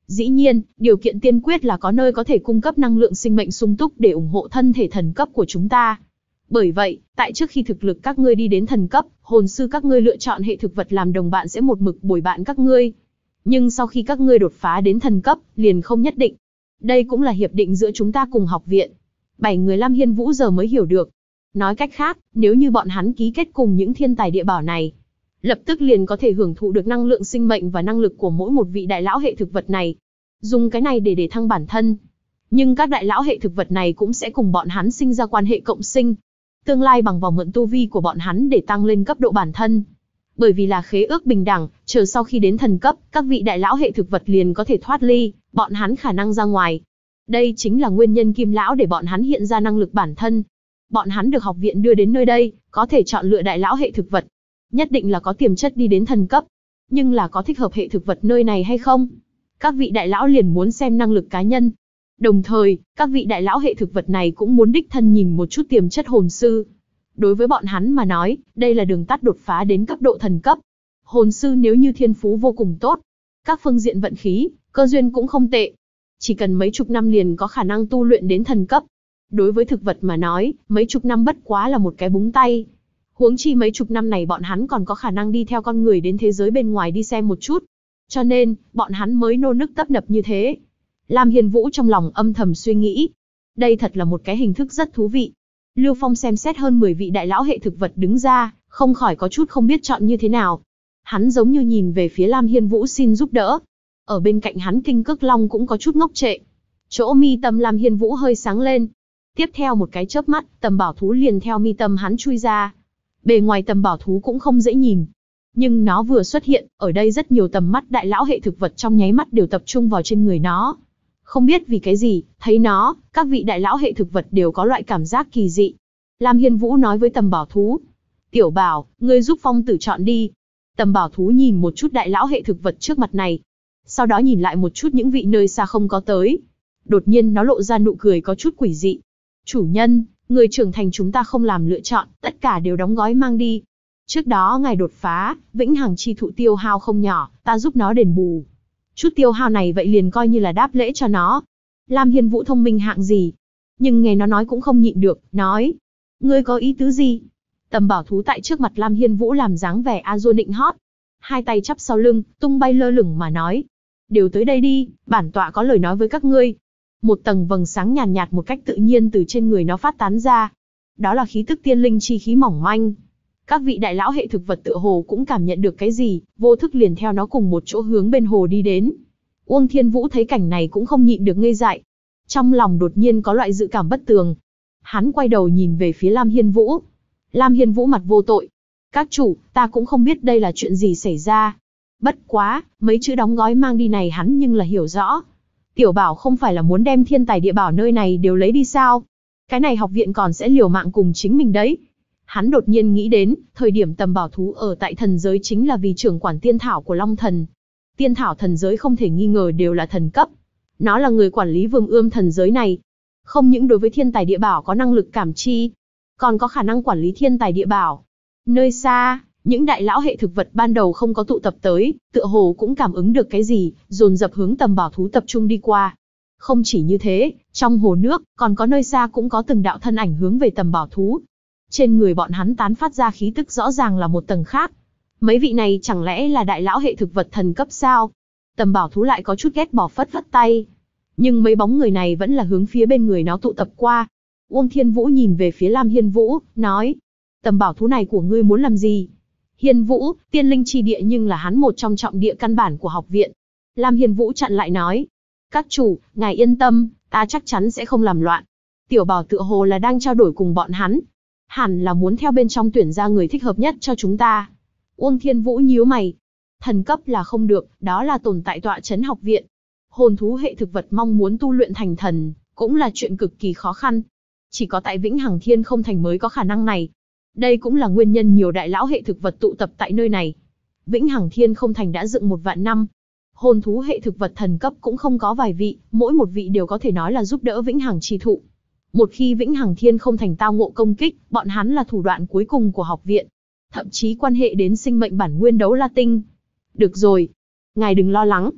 Dĩ nhiên, điều kiện tiên quyết là có nơi có thể cung cấp năng lượng sinh mệnh sung túc để ủng hộ thân thể thần cấp của chúng ta. Bởi vậy, tại trước khi thực lực các ngươi đi đến thần cấp, hồn sư các ngươi lựa chọn hệ thực vật làm đồng bạn sẽ một mực bồi bạn các ngươi. Nhưng sau khi các ngươi đột phá đến thần cấp, liền không nhất định. Đây cũng là hiệp định giữa chúng ta cùng học viện. 7 người Lam Hiên Vũ giờ mới hiểu được. Nói cách khác, nếu như bọn hắn ký kết cùng những thiên tài địa bảo này, lập tức liền có thể hưởng thụ được năng lượng sinh mệnh và năng lực của mỗi một vị đại lão hệ thực vật này. Dùng cái này để thăng bản thân. Nhưng các đại lão hệ thực vật này cũng sẽ cùng bọn hắn sinh ra quan hệ cộng sinh. Tương lai bằng vào mượn tu vi của bọn hắn để tăng lên cấp độ bản thân. Bởi vì là khế ước bình đẳng, chờ sau khi đến thần cấp, các vị đại lão hệ thực vật liền có thể thoát ly, bọn hắn khả năng ra ngoài. Đây chính là nguyên nhân Kim lão để bọn hắn hiện ra năng lực bản thân. Bọn hắn được học viện đưa đến nơi đây, có thể chọn lựa đại lão hệ thực vật. Nhất định là có tiềm chất đi đến thần cấp. Nhưng là có thích hợp hệ thực vật nơi này hay không? Các vị đại lão liền muốn xem năng lực cá nhân. Đồng thời, các vị đại lão hệ thực vật này cũng muốn đích thân nhìn một chút tiềm chất hồn sư. Đối với bọn hắn mà nói, đây là đường tắt đột phá đến cấp độ thần cấp. Hồn sư nếu như thiên phú vô cùng tốt, các phương diện vận khí, cơ duyên cũng không tệ. Chỉ cần mấy chục năm liền có khả năng tu luyện đến thần cấp. Đối với thực vật mà nói, mấy chục năm bất quá là một cái búng tay. Huống chi mấy chục năm này bọn hắn còn có khả năng đi theo con người đến thế giới bên ngoài đi xem một chút. Cho nên, bọn hắn mới nô nức tấp nập như thế. Lam Hiên Vũ trong lòng âm thầm suy nghĩ. Đây thật là một cái hình thức rất thú vị. Lưu Phong xem xét hơn 10 vị đại lão hệ thực vật đứng ra, không khỏi có chút không biết chọn như thế nào. Hắn giống như nhìn về phía Lam Hiên Vũ xin giúp đỡ. Ở bên cạnh hắn Kinh Cước Long cũng có chút ngốc trệ. Chỗ mi tâm Lam Hiên Vũ hơi sáng lên. Tiếp theo một cái chớp mắt, tầm bảo thú liền theo mi tâm hắn chui ra. Bề ngoài tầm bảo thú cũng không dễ nhìn. Nhưng nó vừa xuất hiện, ở đây rất nhiều tầm mắt đại lão hệ thực vật trong nháy mắt đều tập trung vào trên người nó. Không biết vì cái gì, thấy nó, các vị đại lão hệ thực vật đều có loại cảm giác kỳ dị. Lam Hiên Vũ nói với tầm bảo thú. Tiểu bảo, ngươi giúp phong tử chọn đi. Tầm bảo thú nhìn một chút đại lão hệ thực vật trước mặt này. Sau đó nhìn lại một chút những vị nơi xa không có tới. Đột nhiên nó lộ ra nụ cười có chút quỷ dị. Chủ nhân, người trưởng thành chúng ta không làm lựa chọn, tất cả đều đóng gói mang đi. Trước đó ngài đột phá, vĩnh hằng chi thụ tiêu hao không nhỏ, ta giúp nó đền bù. Chút tiêu hao này vậy liền coi như là đáp lễ cho nó. Lam Hiên Vũ thông minh hạng gì? Nhưng nghe nó nói cũng không nhịn được, nói. Ngươi có ý tứ gì? Tầm bảo thú tại trước mặt Lam Hiên Vũ làm dáng vẻ a dua nịnh hót. Hai tay chắp sau lưng, tung bay lơ lửng mà nói. Đều tới đây đi, bản tọa có lời nói với các ngươi. Một tầng vầng sáng nhàn nhạt một cách tự nhiên từ trên người nó phát tán ra. Đó là khí tức tiên linh chi khí mỏng manh. Các vị đại lão hệ thực vật tựa hồ cũng cảm nhận được cái gì, vô thức liền theo nó cùng một chỗ hướng bên hồ đi đến. Uông Thiên Vũ thấy cảnh này cũng không nhịn được ngây dại. Trong lòng đột nhiên có loại dự cảm bất tường. Hắn quay đầu nhìn về phía Lam Hiên Vũ. Lam Hiên Vũ mặt vô tội. Các chủ, ta cũng không biết đây là chuyện gì xảy ra. Bất quá, mấy chữ đóng gói mang đi này hắn nhưng là hiểu rõ. Tiểu bảo không phải là muốn đem thiên tài địa bảo nơi này đều lấy đi sao? Cái này học viện còn sẽ liều mạng cùng chính mình đấy. Hắn đột nhiên nghĩ đến, thời điểm tầm bảo thú ở tại thần giới chính là vì trưởng quản tiên thảo của Long Thần. Tiên thảo thần giới không thể nghi ngờ đều là thần cấp. Nó là người quản lý vương ươm thần giới này. Không những đối với thiên tài địa bảo có năng lực cảm chi, còn có khả năng quản lý thiên tài địa bảo. Nơi xa, những đại lão hệ thực vật ban đầu không có tụ tập tới, tựa hồ cũng cảm ứng được cái gì, dồn dập hướng tầm bảo thú tập trung đi qua. Không chỉ như thế, trong hồ nước, còn có nơi xa cũng có từng đạo thân ảnh hướng về tầm bảo thú. Trên người bọn hắn tán phát ra khí tức rõ ràng là một tầng khác. Mấy vị này chẳng lẽ là đại lão hệ thực vật thần cấp sao? Tầm bảo thú lại có chút ghét bỏ phất phất tay. Nhưng mấy bóng người này vẫn là hướng phía bên người nó tụ tập qua. Uông Thiên Vũ nhìn về phía Lam Hiên Vũ, nói. Tầm bảo thú này của ngươi muốn làm gì? Hiên Vũ, tiên linh chi địa nhưng là hắn một trong trọng địa căn bản của học viện. Lam Hiên Vũ chặn lại nói. Các chủ, ngài yên tâm, ta chắc chắn sẽ không làm loạn. Tiểu bảo tựa hồ là đang trao đổi cùng bọn hắn. Hẳn là muốn theo bên trong tuyển ra người thích hợp nhất cho chúng ta. Uông Thiên Vũ nhíu mày. Thần cấp là không được, đó là tồn tại tọa trấn học viện. Hồn thú hệ thực vật mong muốn tu luyện thành thần, cũng là chuyện cực kỳ khó khăn. Chỉ có tại Vĩnh Hằng Thiên không thành mới có khả năng này. Đây cũng là nguyên nhân nhiều đại lão hệ thực vật tụ tập tại nơi này. Vĩnh Hằng Thiên không thành đã dựng 1 vạn năm. Hồn thú hệ thực vật thần cấp cũng không có vài vị, mỗi một vị đều có thể nói là giúp đỡ Vĩnh Hằng chi thụ. Một khi Vĩnh Hằng Thiên không thành tao ngộ công kích, bọn hắn là thủ đoạn cuối cùng của học viện. Thậm chí quan hệ đến sinh mệnh bản nguyên đấu la tinh. Được rồi. Ngài đừng lo lắng.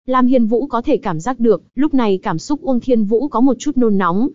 Lam Hiên Vũ có thể cảm giác được, lúc này cảm xúc Uông Thiên Vũ có một chút nôn nóng.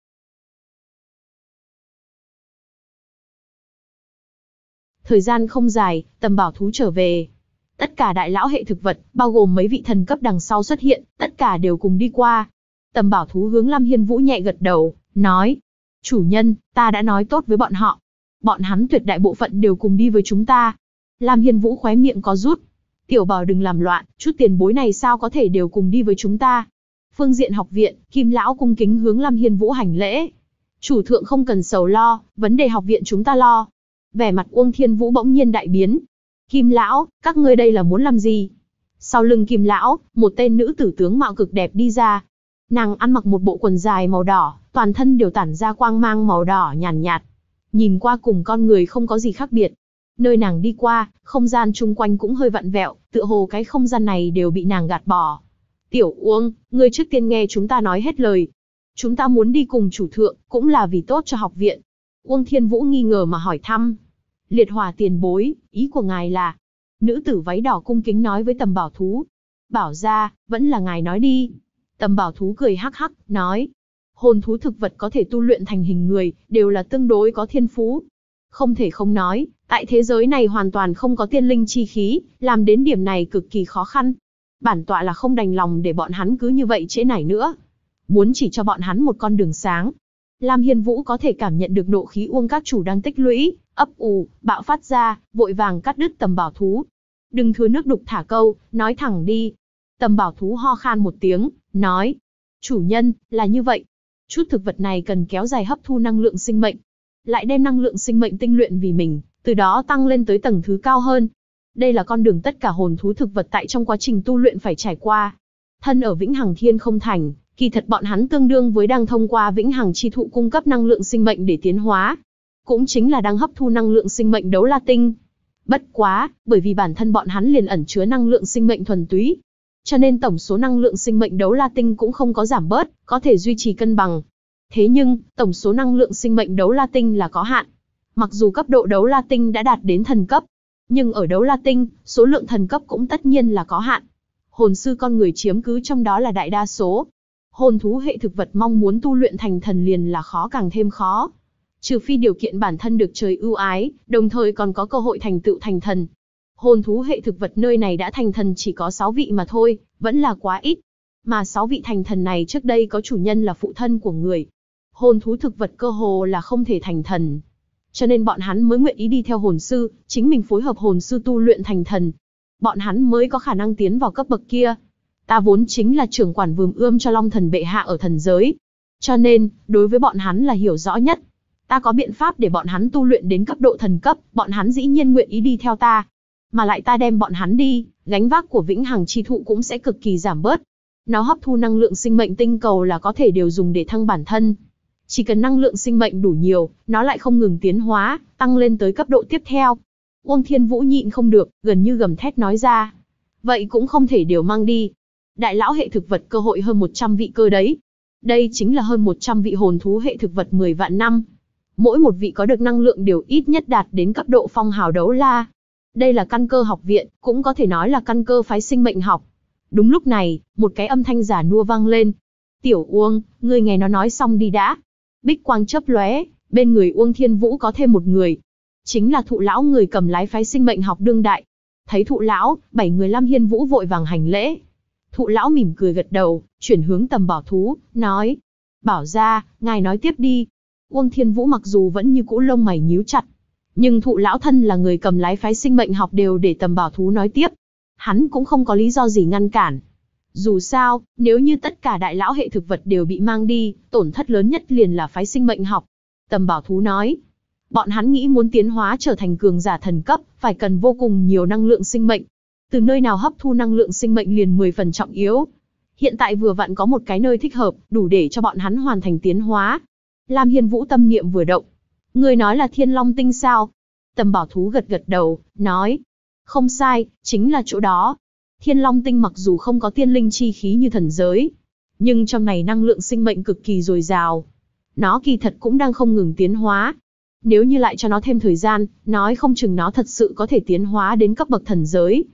Thời gian không dài, tầm bảo thú trở về. Tất cả đại lão hệ thực vật, bao gồm mấy vị thần cấp đằng sau xuất hiện, tất cả đều cùng đi qua. Tầm bảo thú hướng Lam Hiên Vũ nhẹ gật đầu, nói. Chủ nhân, ta đã nói tốt với bọn họ. Bọn hắn tuyệt đại bộ phận đều cùng đi với chúng ta. Lam Hiên Vũ khóe miệng có rút. Tiểu Bảo đừng làm loạn, chút tiền bối này sao có thể đều cùng đi với chúng ta. Phương diện học viện, Kim Lão cung kính hướng Lam Hiên Vũ hành lễ. Chủ thượng không cần sầu lo, vấn đề học viện chúng ta lo. Vẻ mặt Uông Thiên Vũ bỗng nhiên đại biến. Kim Lão, các ngươi đây là muốn làm gì? Sau lưng Kim Lão, một tên nữ tử tướng mạo cực đẹp đi ra. Nàng ăn mặc một bộ quần dài màu đỏ, toàn thân đều tản ra quang mang màu đỏ nhàn nhạt. Nhìn qua cùng con người không có gì khác biệt. Nơi nàng đi qua, không gian chung quanh cũng hơi vặn vẹo, tựa hồ cái không gian này đều bị nàng gạt bỏ. Tiểu Uông, ngươi trước tiên nghe chúng ta nói hết lời. Chúng ta muốn đi cùng chủ thượng, cũng là vì tốt cho học viện. Uông Thiên Vũ nghi ngờ mà hỏi thăm. Liệt Hỏa tiền bối, ý của ngài là? Nữ tử váy đỏ cung kính nói với Tầm Bảo Thú. Bảo ra, vẫn là ngài nói đi. Tầm Bảo Thú cười hắc hắc, nói. Hồn thú thực vật có thể tu luyện thành hình người, đều là tương đối có thiên phú. Không thể không nói, tại thế giới này hoàn toàn không có tiên linh chi khí, làm đến điểm này cực kỳ khó khăn. Bản tọa là không đành lòng để bọn hắn cứ như vậy trễ nải nữa. Muốn chỉ cho bọn hắn một con đường sáng. Lam Hiên Vũ có thể cảm nhận được nộ khí Uông các chủ đang tích lũy, ấp ủ, bạo phát ra, vội vàng cắt đứt Tầm Bảo Thú. Đừng thừa nước đục thả câu, nói thẳng đi. Tầm Bảo Thú ho khan một tiếng, nói. Chủ nhân, là như vậy. Chút thực vật này cần kéo dài hấp thu năng lượng sinh mệnh. Lại đem năng lượng sinh mệnh tinh luyện vì mình, từ đó tăng lên tới tầng thứ cao hơn. Đây là con đường tất cả hồn thú thực vật tại trong quá trình tu luyện phải trải qua. Thân ở Vĩnh Hằng Thiên không thành, kỳ thật bọn hắn tương đương với đang thông qua Vĩnh Hằng chi thụ cung cấp năng lượng sinh mệnh để tiến hóa. Cũng chính là đang hấp thu năng lượng sinh mệnh đấu la tinh. Bất quá, bởi vì bản thân bọn hắn liền ẩn chứa năng lượng sinh mệnh thuần túy. Cho nên tổng số năng lượng sinh mệnh đấu la tinh cũng không có giảm bớt, có thể duy trì cân bằng. Thế nhưng, tổng số năng lượng sinh mệnh đấu la tinh là có hạn. Mặc dù cấp độ đấu la tinh đã đạt đến thần cấp, nhưng ở đấu la tinh, số lượng thần cấp cũng tất nhiên là có hạn. Hồn sư con người chiếm cứ trong đó là đại đa số. Hồn thú hệ thực vật mong muốn tu luyện thành thần liền là khó càng thêm khó. Trừ phi điều kiện bản thân được trời ưu ái, đồng thời còn có cơ hội thành tựu thành thần. Hồn thú hệ thực vật nơi này đã thành thần chỉ có 6 vị mà thôi, vẫn là quá ít. Mà 6 vị thành thần này trước đây có chủ nhân là phụ thân của người. Hồn thú thực vật cơ hồ là không thể thành thần. Cho nên bọn hắn mới nguyện ý đi theo hồn sư, chính mình phối hợp hồn sư tu luyện thành thần. Bọn hắn mới có khả năng tiến vào cấp bậc kia. Ta vốn chính là trưởng quản vườn ươm cho Long Thần bệ hạ ở thần giới. Cho nên, đối với bọn hắn là hiểu rõ nhất. Ta có biện pháp để bọn hắn tu luyện đến cấp độ thần cấp, bọn hắn dĩ nhiên nguyện ý đi theo ta. Mà lại ta đem bọn hắn đi, gánh vác của Vĩnh Hằng chi thụ cũng sẽ cực kỳ giảm bớt. Nó hấp thu năng lượng sinh mệnh tinh cầu là có thể đều dùng để thăng bản thân. Chỉ cần năng lượng sinh mệnh đủ nhiều, nó lại không ngừng tiến hóa, tăng lên tới cấp độ tiếp theo. Uông Thiên Vũ nhịn không được, gần như gầm thét nói ra. Vậy cũng không thể đều mang đi. Đại lão hệ thực vật cơ hội hơn 100 vị cơ đấy. Đây chính là hơn 100 vị hồn thú hệ thực vật 10 vạn năm. Mỗi một vị có được năng lượng đều ít nhất đạt đến cấp độ phong hào đấu la. Đây là căn cơ học viện, cũng có thể nói là căn cơ phái sinh mệnh học. Đúng lúc này, một cái âm thanh giả nua vang lên. Tiểu Uông, ngươi nghe nó nói xong đi đã. Bích quang chớp lóe, bên người Uông Thiên Vũ có thêm một người. Chính là thụ lão người cầm lái phái sinh mệnh học đương đại. Thấy thụ lão, 7 người Lam Hiên Vũ vội vàng hành lễ. Thụ lão mỉm cười gật đầu, chuyển hướng Tầm Bảo Thú, nói. Bảo ra, ngài nói tiếp đi. Uông Thiên Vũ mặc dù vẫn như cũ lông mày nhíu chặt. Nhưng thụ lão thân là người cầm lái phái sinh mệnh học đều để Tầm Bảo Thú nói tiếp. Hắn cũng không có lý do gì ngăn cản. Dù sao, nếu như tất cả đại lão hệ thực vật đều bị mang đi, tổn thất lớn nhất liền là phái sinh mệnh học. Tầm Bảo Thú nói. Bọn hắn nghĩ muốn tiến hóa trở thành cường giả thần cấp, phải cần vô cùng nhiều năng lượng sinh mệnh. Từ nơi nào hấp thu năng lượng sinh mệnh liền 10 phần trọng yếu. Hiện tại vừa vặn có một cái nơi thích hợp, đủ để cho bọn hắn hoàn thành tiến hóa. Lam Hiên Vũ tâm niệm vừa động. Người nói là Thiên Long Tinh sao? Tầm Bảo Thú gật gật đầu, nói. Không sai, chính là chỗ đó. Thiên Long Tinh mặc dù không có tiên linh chi khí như thần giới, nhưng trong này năng lượng sinh mệnh cực kỳ dồi dào. Nó kỳ thật cũng đang không ngừng tiến hóa. Nếu như lại cho nó thêm thời gian, nói không chừng nó thật sự có thể tiến hóa đến cấp bậc thần giới.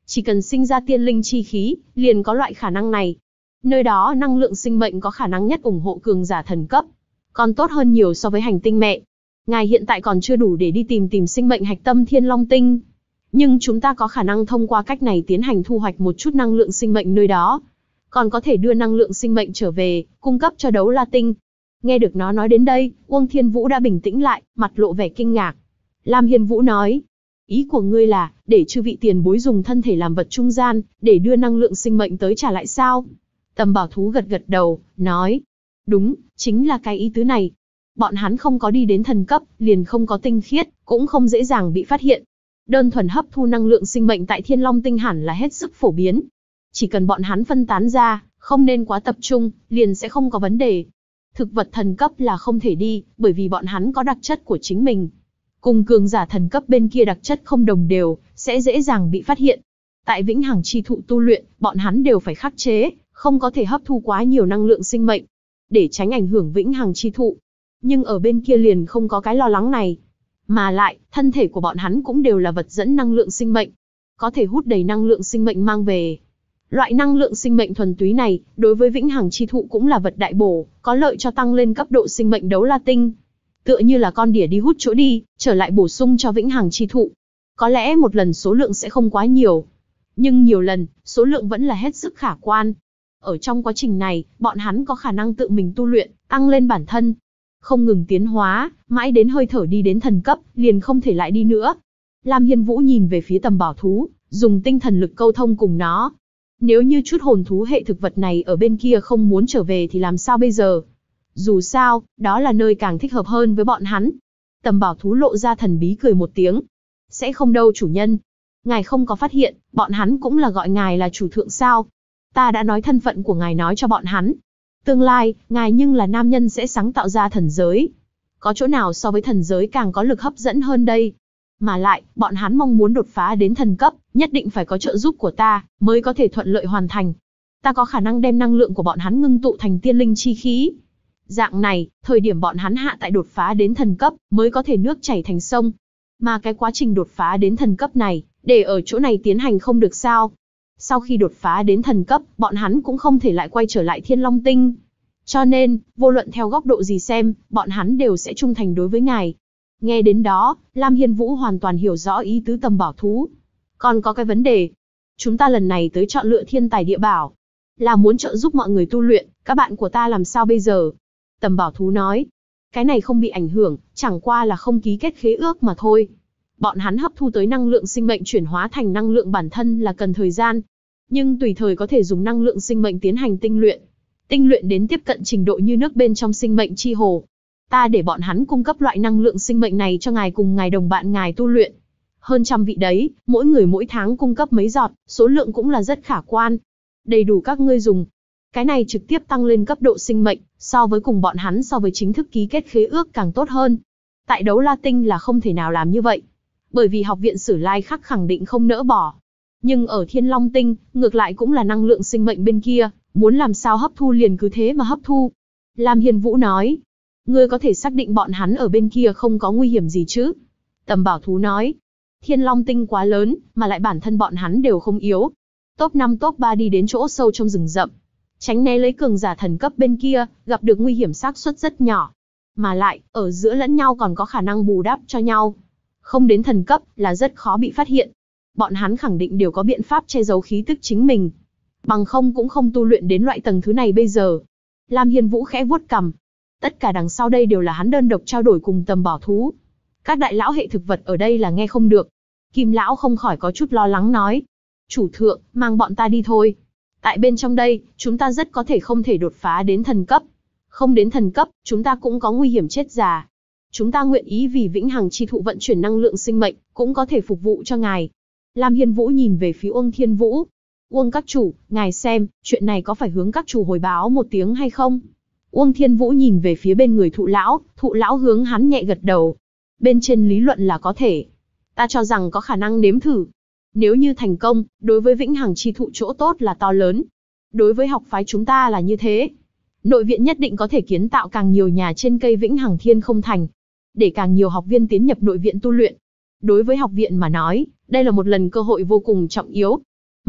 Chỉ cần sinh ra tiên linh chi khí, liền có loại khả năng này. Nơi đó năng lượng sinh mệnh có khả năng nhất ủng hộ cường giả thần cấp. Còn tốt hơn nhiều so với hành tinh mẹ. Ngài hiện tại còn chưa đủ để đi tìm sinh mệnh hạch tâm Thiên Long Tinh. Nhưng chúng ta có khả năng thông qua cách này tiến hành thu hoạch một chút năng lượng sinh mệnh nơi đó. Còn có thể đưa năng lượng sinh mệnh trở về, cung cấp cho Đấu La Tinh. Nghe được nó nói đến đây, Uông Thiên Vũ đã bình tĩnh lại, mặt lộ vẻ kinh ngạc. Lam Hiên Vũ nói, ý của ngươi là, để chư vị tiền bối dùng thân thể làm vật trung gian, để đưa năng lượng sinh mệnh tới trả lại sao? Tầm Bảo Thú gật gật đầu, nói, đúng, chính là cái ý tứ này. Bọn hắn không có đi đến thần cấp, liền không có tinh khiết, cũng không dễ dàng bị phát hiện. Đơn thuần hấp thu năng lượng sinh mệnh tại Thiên Long Tinh hẳn là hết sức phổ biến. Chỉ cần bọn hắn phân tán ra, không nên quá tập trung, liền sẽ không có vấn đề. Thực vật thần cấp là không thể đi, bởi vì bọn hắn có đặc chất của chính mình. Cùng cường giả thần cấp bên kia đặc chất không đồng đều, sẽ dễ dàng bị phát hiện. Tại Vĩnh Hằng Chi Thụ tu luyện, bọn hắn đều phải khắc chế, không có thể hấp thu quá nhiều năng lượng sinh mệnh, để tránh ảnh hưởng Vĩnh Hằng Chi Thụ. Nhưng ở bên kia liền không có cái lo lắng này. Mà lại, thân thể của bọn hắn cũng đều là vật dẫn năng lượng sinh mệnh. Có thể hút đầy năng lượng sinh mệnh mang về. Loại năng lượng sinh mệnh thuần túy này, đối với Vĩnh Hằng Chi Thụ cũng là vật đại bổ, có lợi cho tăng lên cấp độ sinh mệnh Đấu La Tinh. Tựa như là con đỉa đi hút chỗ đi, trở lại bổ sung cho Vĩnh Hằng Chi Thụ. Có lẽ một lần số lượng sẽ không quá nhiều. Nhưng nhiều lần, số lượng vẫn là hết sức khả quan. Ở trong quá trình này, bọn hắn có khả năng tự mình tu luyện, tăng lên bản thân. Không ngừng tiến hóa, mãi đến hơi thở đi đến thần cấp, liền không thể lại đi nữa. Lam Hiên Vũ nhìn về phía Tầm Bảo Thú, dùng tinh thần lực câu thông cùng nó. Nếu như chút hồn thú hệ thực vật này ở bên kia không muốn trở về thì làm sao bây giờ? Dù sao, đó là nơi càng thích hợp hơn với bọn hắn. Tầm Bảo Thú lộ ra thần bí cười một tiếng. Sẽ không đâu chủ nhân. Ngài không có phát hiện, bọn hắn cũng là gọi ngài là chủ thượng sao? Ta đã nói thân phận của ngài nói cho bọn hắn. Tương lai, ngài nhưng là nam nhân sẽ sáng tạo ra thần giới. Có chỗ nào so với thần giới càng có lực hấp dẫn hơn đây? Mà lại, bọn hắn mong muốn đột phá đến thần cấp, nhất định phải có trợ giúp của ta, mới có thể thuận lợi hoàn thành. Ta có khả năng đem năng lượng của bọn hắn ngưng tụ thành tiên linh chi khí. Dạng này, thời điểm bọn hắn hạ tại đột phá đến thần cấp, mới có thể nước chảy thành sông. Mà cái quá trình đột phá đến thần cấp này, để ở chỗ này tiến hành không được sao? Sau khi đột phá đến thần cấp, bọn hắn cũng không thể lại quay trở lại Thiên Long Tinh. Cho nên, vô luận theo góc độ gì xem, bọn hắn đều sẽ trung thành đối với ngài. Nghe đến đó, Lam Hiên Vũ hoàn toàn hiểu rõ ý tứ Tầm Bảo Thú. Còn có cái vấn đề. Chúng ta lần này tới chọn lựa thiên tài địa bảo, là muốn trợ giúp mọi người tu luyện, các bạn của ta làm sao bây giờ? Tầm Bảo Thú nói. Cái này không bị ảnh hưởng, chẳng qua là không ký kết khế ước mà thôi. Bọn hắn hấp thu tới năng lượng sinh mệnh chuyển hóa thành năng lượng bản thân là cần thời gian. Nhưng tùy thời có thể dùng năng lượng sinh mệnh tiến hành tinh luyện. Tinh luyện đến tiếp cận trình độ như nước bên trong sinh mệnh chi hồ. Ta để bọn hắn cung cấp loại năng lượng sinh mệnh này cho ngài cùng ngài đồng bạn ngài tu luyện. Hơn 100 vị đấy, mỗi người mỗi tháng cung cấp mấy giọt, số lượng cũng là rất khả quan. Đầy đủ các ngươi dùng. Cái này trực tiếp tăng lên cấp độ sinh mệnh, so với cùng bọn hắn so với chính thức ký kết khế ước càng tốt hơn. Tại Đấu La Tinh là không thể nào làm như vậy. Bởi vì học viện Sử Lai Khắc khẳng định không nỡ bỏ. Nhưng ở Thiên Long Tinh, ngược lại cũng là năng lượng sinh mệnh bên kia, muốn làm sao hấp thu liền cứ thế mà hấp thu. Lam Hiên Vũ nói, ngươi có thể xác định bọn hắn ở bên kia không có nguy hiểm gì chứ? Tầm Bảo Thú nói, Thiên Long Tinh quá lớn, mà lại bản thân bọn hắn đều không yếu. Top 5 top 3 đi đến chỗ sâu trong rừng rậm. Tránh né lấy cường giả thần cấp bên kia, gặp được nguy hiểm xác suất rất nhỏ. Mà lại, ở giữa lẫn nhau còn có khả năng bù đắp cho nhau. Không đến thần cấp là rất khó bị phát hiện. Bọn hắn khẳng định đều có biện pháp che giấu khí tức chính mình. Bằng không cũng không tu luyện đến loại tầng thứ này bây giờ. Lam Hiên Vũ khẽ vuốt cằm. Tất cả đằng sau đây đều là hắn đơn độc trao đổi cùng Tầm Bảo Thú. Các đại lão hệ thực vật ở đây là nghe không được. Kim lão không khỏi có chút lo lắng nói. Chủ thượng, mang bọn ta đi thôi. Tại bên trong đây, chúng ta rất có thể không thể đột phá đến thần cấp. Không đến thần cấp, chúng ta cũng có nguy hiểm chết già. Chúng ta nguyện ý vì Vĩnh Hằng Chi Thụ vận chuyển năng lượng sinh mệnh, cũng có thể phục vụ cho ngài. Lam Hiên Vũ nhìn về phía Uông Thiên Vũ. Uông các chủ, ngài xem, chuyện này có phải hướng các chủ hồi báo một tiếng hay không? Uông Thiên Vũ nhìn về phía bên người thụ lão hướng hắn nhẹ gật đầu. Bên trên lý luận là có thể. Ta cho rằng có khả năng nếm thử. Nếu như thành công, đối với Vĩnh Hằng Chi Thụ chỗ tốt là to lớn. Đối với học phái chúng ta là như thế. Nội viện nhất định có thể kiến tạo càng nhiều nhà trên cây Vĩnh Hằng Thiên không thành. Để càng nhiều học viên tiến nhập nội viện tu luyện. Đối với học viện mà nói, đây là một lần cơ hội vô cùng trọng yếu.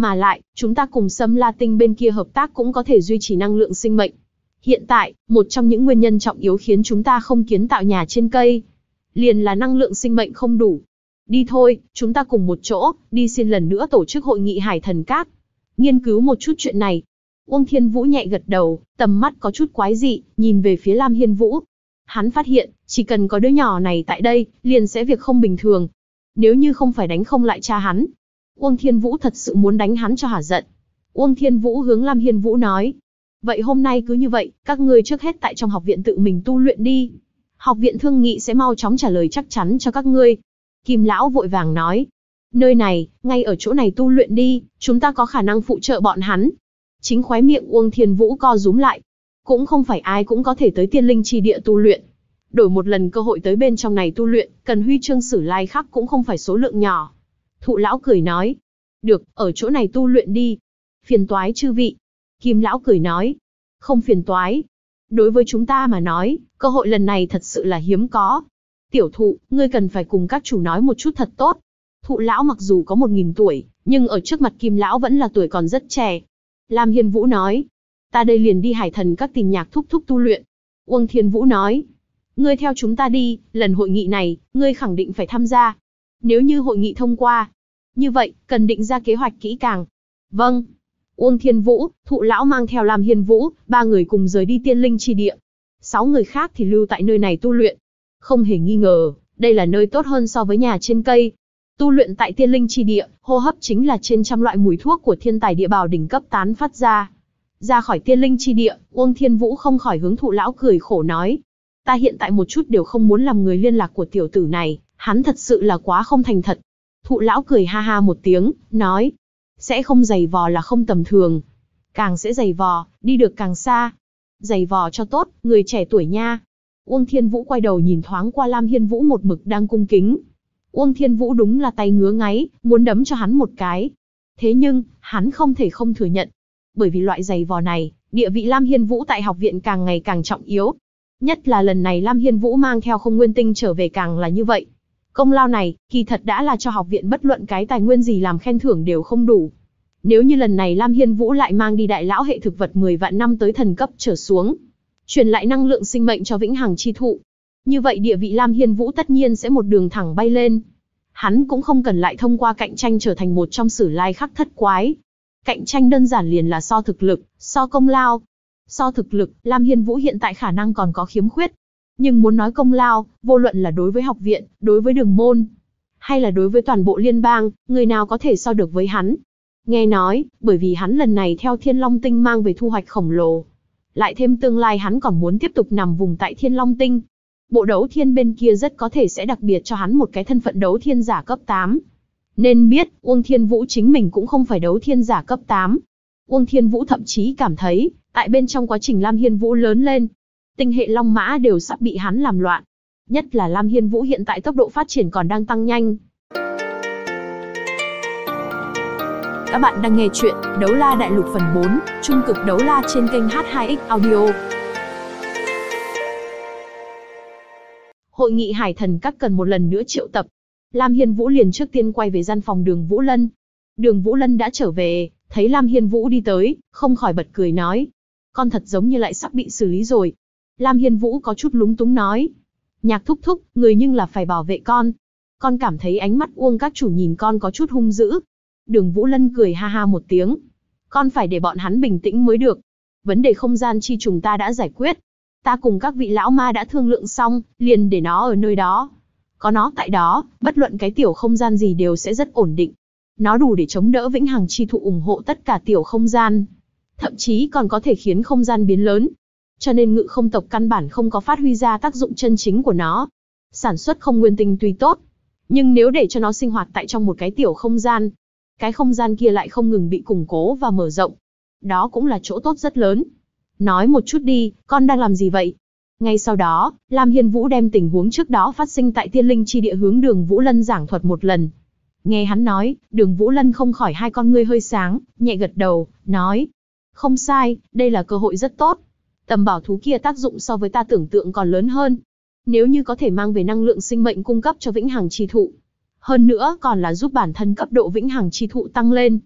Mà lại, chúng ta cùng Sâm La Tinh bên kia hợp tác cũng có thể duy trì năng lượng sinh mệnh. Hiện tại, một trong những nguyên nhân trọng yếu khiến chúng ta không kiến tạo nhà trên cây, liền là năng lượng sinh mệnh không đủ. Đi thôi, chúng ta cùng một chỗ, đi xin lần nữa tổ chức hội nghị Hải Thần Các. Nghiên cứu một chút chuyện này. Uông Thiên Vũ nhẹ gật đầu, tầm mắt có chút quái dị, nhìn về phía Lam Hiên Vũ. Hắn phát hiện, chỉ cần có đứa nhỏ này tại đây, liền sẽ việc không bình thường. Nếu như không phải đánh không lại cha hắn, Uông Thiên Vũ thật sự muốn đánh hắn cho hả giận. Uông Thiên Vũ hướng Lam Hiên Vũ nói. Vậy hôm nay cứ như vậy, các ngươi trước hết tại trong học viện tự mình tu luyện đi. Học viện thương nghị sẽ mau chóng trả lời chắc chắn cho các ngươi. Kim Lão vội vàng nói. Nơi này, ngay ở chỗ này tu luyện đi, chúng ta có khả năng phụ trợ bọn hắn. Chính khóe miệng Uông Thiên Vũ co rúm lại. Cũng không phải ai cũng có thể tới Tiên Linh Chi Địa tu luyện. Đổi một lần cơ hội tới bên trong này tu luyện, cần huy chương sử lai khắc cũng không phải số lượng nhỏ. Thụ Lão cười nói. Được, ở chỗ này tu luyện đi. Phiền toái chư vị. Kim Lão cười nói. Không phiền toái. Đối với chúng ta mà nói, cơ hội lần này thật sự là hiếm có. Tiểu Thụ, ngươi cần phải cùng các chủ nói một chút thật tốt. Thụ Lão mặc dù có 1000 tuổi, nhưng ở trước mặt Kim Lão vẫn là tuổi còn rất trẻ. Lam Hiên Vũ nói. Ta đây liền đi Hải Thần Các tìm Nhạc thúc thúc tu luyện. Uông Thiên Vũ nói. Ngươi theo chúng ta đi, lần hội nghị này, ngươi khẳng định phải tham gia. Nếu như hội nghị thông qua, như vậy, cần định ra kế hoạch kỹ càng. Vâng. Uông Thiên Vũ, Thụ Lão mang theo Lam Hiên Vũ, 3 người cùng rời đi Tiên Linh Chi Địa. 6 người khác thì lưu tại nơi này tu luyện. Không hề nghi ngờ, đây là nơi tốt hơn so với nhà trên cây. Tu luyện tại Tiên Linh Chi Địa, hô hấp chính là trên trăm loại mùi thuốc của thiên tài địa bảo đỉnh cấp tán phát ra. Ra khỏi Tiên Linh Chi Địa, Uông Thiên Vũ không khỏi hướng Thụ Lão cười khổ nói. Ta hiện tại một chút đều không muốn làm người liên lạc của tiểu tử này, hắn thật sự là quá không thành thật. Thụ Lão cười ha ha một tiếng, nói. Sẽ không giày vò là không tầm thường. Càng sẽ giày vò, đi được càng xa. Giày vò cho tốt, người trẻ tuổi nha. Uông Thiên Vũ quay đầu nhìn thoáng qua Lam Hiên Vũ một mực đang cung kính. Uông Thiên Vũ đúng là tay ngứa ngáy, muốn đấm cho hắn một cái. Thế nhưng, hắn không thể không thừa nhận. Bởi vì loại giày vò này, địa vị Lam Hiên Vũ tại học viện càng ngày càng trọng yếu. Nhất là lần này Lam Hiên Vũ mang theo Không Nguyên Tinh trở về càng là như vậy. Công lao này, kỳ thật đã là cho học viện bất luận cái tài nguyên gì làm khen thưởng đều không đủ. Nếu như lần này Lam Hiên Vũ lại mang đi đại lão hệ thực vật 10 vạn năm tới thần cấp trở xuống, truyền lại năng lượng sinh mệnh cho vĩnh hằng chi thụ, như vậy địa vị Lam Hiên Vũ tất nhiên sẽ một đường thẳng bay lên. Hắn cũng không cần lại thông qua cạnh tranh trở thành một trong sử lai khắc thất quái. Cạnh tranh đơn giản liền là so thực lực, so công lao. So thực lực, Lam Hiên Vũ hiện tại khả năng còn có khiếm khuyết. Nhưng muốn nói công lao, vô luận là đối với học viện, đối với đường môn, hay là đối với toàn bộ liên bang, người nào có thể so được với hắn. Nghe nói, bởi vì hắn lần này theo Thiên Long Tinh mang về thu hoạch khổng lồ. Lại thêm tương lai hắn còn muốn tiếp tục nằm vùng tại Thiên Long Tinh. Bộ đấu thiên bên kia rất có thể sẽ đặc biệt cho hắn một cái thân phận đấu thiên giả cấp 8. Nên biết, Uông Thiên Vũ chính mình cũng không phải đấu thiên giả cấp 8. Uông Thiên Vũ thậm chí cảm thấy, tại bên trong quá trình Lam Hiên Vũ lớn lên, tinh hệ Long Mã đều sắp bị hắn làm loạn. Nhất là Lam Hiên Vũ hiện tại tốc độ phát triển còn đang tăng nhanh. Các bạn đang nghe chuyện Đấu La Đại Lục phần 4, Trung cực đấu la trên kênh H2X Audio. Hội nghị Hải Thần Các cần một lần nữa triệu tập. Lam Hiên Vũ liền trước tiên quay về gian phòng Đường Vũ Lân. Đường Vũ Lân đã trở về, thấy Lam Hiên Vũ đi tới, không khỏi bật cười nói. Con thật giống như lại sắp bị xử lý rồi. Lam Hiên Vũ có chút lúng túng nói. Nhạc thúc thúc, người nhưng là phải bảo vệ con. Con cảm thấy ánh mắt Uông các chủ nhìn con có chút hung dữ. Đường Vũ Lân cười ha ha một tiếng. Con phải để bọn hắn bình tĩnh mới được. Vấn đề không gian chi trùng ta đã giải quyết. Ta cùng các vị lão ma đã thương lượng xong, liền để nó ở nơi đó. Có nó tại đó, bất luận cái tiểu không gian gì đều sẽ rất ổn định. Nó đủ để chống đỡ vĩnh hằng chi thụ ủng hộ tất cả tiểu không gian. Thậm chí còn có thể khiến không gian biến lớn. Cho nên ngự không tộc căn bản không có phát huy ra tác dụng chân chính của nó. Sản xuất không nguyên tinh tuy tốt, nhưng nếu để cho nó sinh hoạt tại trong một cái tiểu không gian, cái không gian kia lại không ngừng bị củng cố và mở rộng. Đó cũng là chỗ tốt rất lớn. Nói một chút đi, con đang làm gì vậy? Ngay sau đó, Lam Hiên Vũ đem tình huống trước đó phát sinh tại Tiên Linh Chi Địa hướng Đường Vũ Lân giảng thuật một lần. Nghe hắn nói, Đường Vũ Lân không khỏi hai con ngươi hơi sáng, nhẹ gật đầu, nói. Không sai, đây là cơ hội rất tốt. Tầm bảo thú kia tác dụng so với ta tưởng tượng còn lớn hơn. Nếu như có thể mang về năng lượng sinh mệnh cung cấp cho vĩnh hằng chi thụ. Hơn nữa còn là giúp bản thân cấp độ vĩnh hằng chi thụ tăng lên.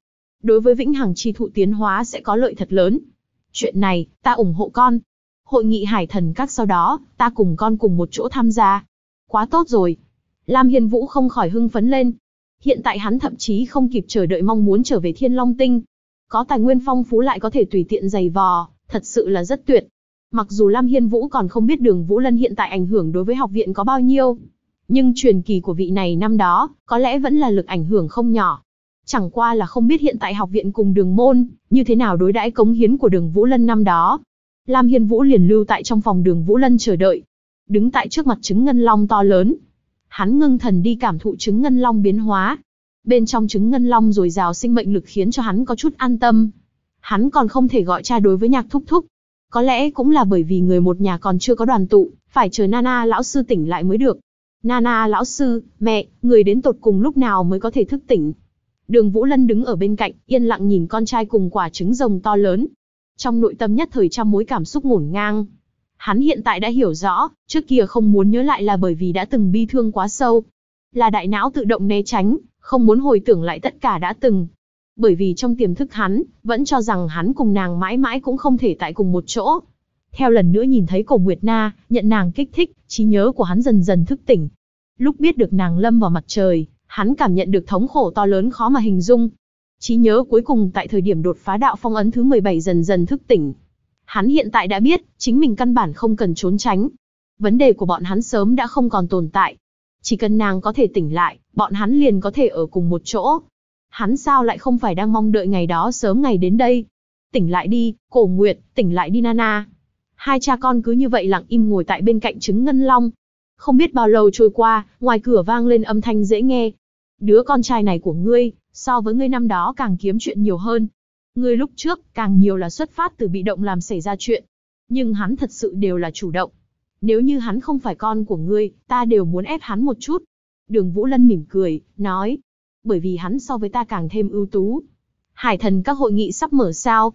đối với vĩnh hằng chi thụ tiến hóa sẽ có lợi thật lớn. Chuyện này, ta ủng hộ con. Hội nghị Hải Thần Các sau đó, ta cùng con cùng một chỗ tham gia. Quá tốt rồi. Lam Hiên Vũ không khỏi hưng phấn lên. Hiện tại hắn thậm chí không kịp chờ đợi mong muốn trở về Thiên Long Tinh. Có tài nguyên phong phú lại có thể tùy tiện giày vò, thật sự là rất tuyệt. Mặc dù Lam Hiên Vũ còn không biết Đường Vũ Lân hiện tại ảnh hưởng đối với học viện có bao nhiêu, nhưng truyền kỳ của vị này năm đó, có lẽ vẫn là lực ảnh hưởng không nhỏ. Chẳng qua là không biết hiện tại học viện cùng Đường môn, như thế nào đối đãi cống hiến của Đường Vũ Lân năm đó. Lam Hiên Vũ liền lưu tại trong phòng Đường Vũ Lân chờ đợi. Đứng tại trước mặt trứng ngân long to lớn. Hắn ngưng thần đi cảm thụ trứng ngân long biến hóa. Bên trong trứng ngân long dồi dào sinh mệnh lực khiến cho hắn có chút an tâm. Hắn còn không thể gọi cha đối với Nhạc thúc thúc. Có lẽ cũng là bởi vì người một nhà còn chưa có đoàn tụ, phải chờ Nana lão sư tỉnh lại mới được. Nana lão sư, mẹ, người đến tột cùng lúc nào mới có thể thức tỉnh? Đường Vũ Lân đứng ở bên cạnh, yên lặng nhìn con trai cùng quả trứng rồng to lớn. Trong nội tâm nhất thời trăm mối cảm xúc ngổn ngang. Hắn hiện tại đã hiểu rõ, trước kia không muốn nhớ lại là bởi vì đã từng bi thương quá sâu. Là đại não tự động né tránh, không muốn hồi tưởng lại tất cả đã từng. Bởi vì trong tiềm thức hắn, vẫn cho rằng hắn cùng nàng mãi mãi cũng không thể tại cùng một chỗ. Theo lần nữa nhìn thấy Cổ Nguyệt Na, nhận nàng kích thích, trí nhớ của hắn dần dần thức tỉnh. Lúc biết được nàng lâm vào mặt trời, hắn cảm nhận được thống khổ to lớn khó mà hình dung. Trí nhớ cuối cùng tại thời điểm đột phá đạo phong ấn thứ 17 dần dần thức tỉnh. Hắn hiện tại đã biết, chính mình căn bản không cần trốn tránh. Vấn đề của bọn hắn sớm đã không còn tồn tại. Chỉ cần nàng có thể tỉnh lại, bọn hắn liền có thể ở cùng một chỗ. Hắn sao lại không phải đang mong đợi ngày đó sớm ngày đến đây? Tỉnh lại đi, Cổ Nguyệt, tỉnh lại đi Nana. Hai cha con cứ như vậy lặng im ngồi tại bên cạnh trứng ngân long. Không biết bao lâu trôi qua, ngoài cửa vang lên âm thanh dễ nghe. Đứa con trai này của ngươi, so với ngươi năm đó càng kiếm chuyện nhiều hơn. Ngươi lúc trước, càng nhiều là xuất phát từ bị động làm xảy ra chuyện. Nhưng hắn thật sự đều là chủ động. Nếu như hắn không phải con của ngươi, ta đều muốn ép hắn một chút. Đường Vũ Lân mỉm cười, nói. Bởi vì hắn so với ta càng thêm ưu tú. Hải Thần Các hội nghị sắp mở sao?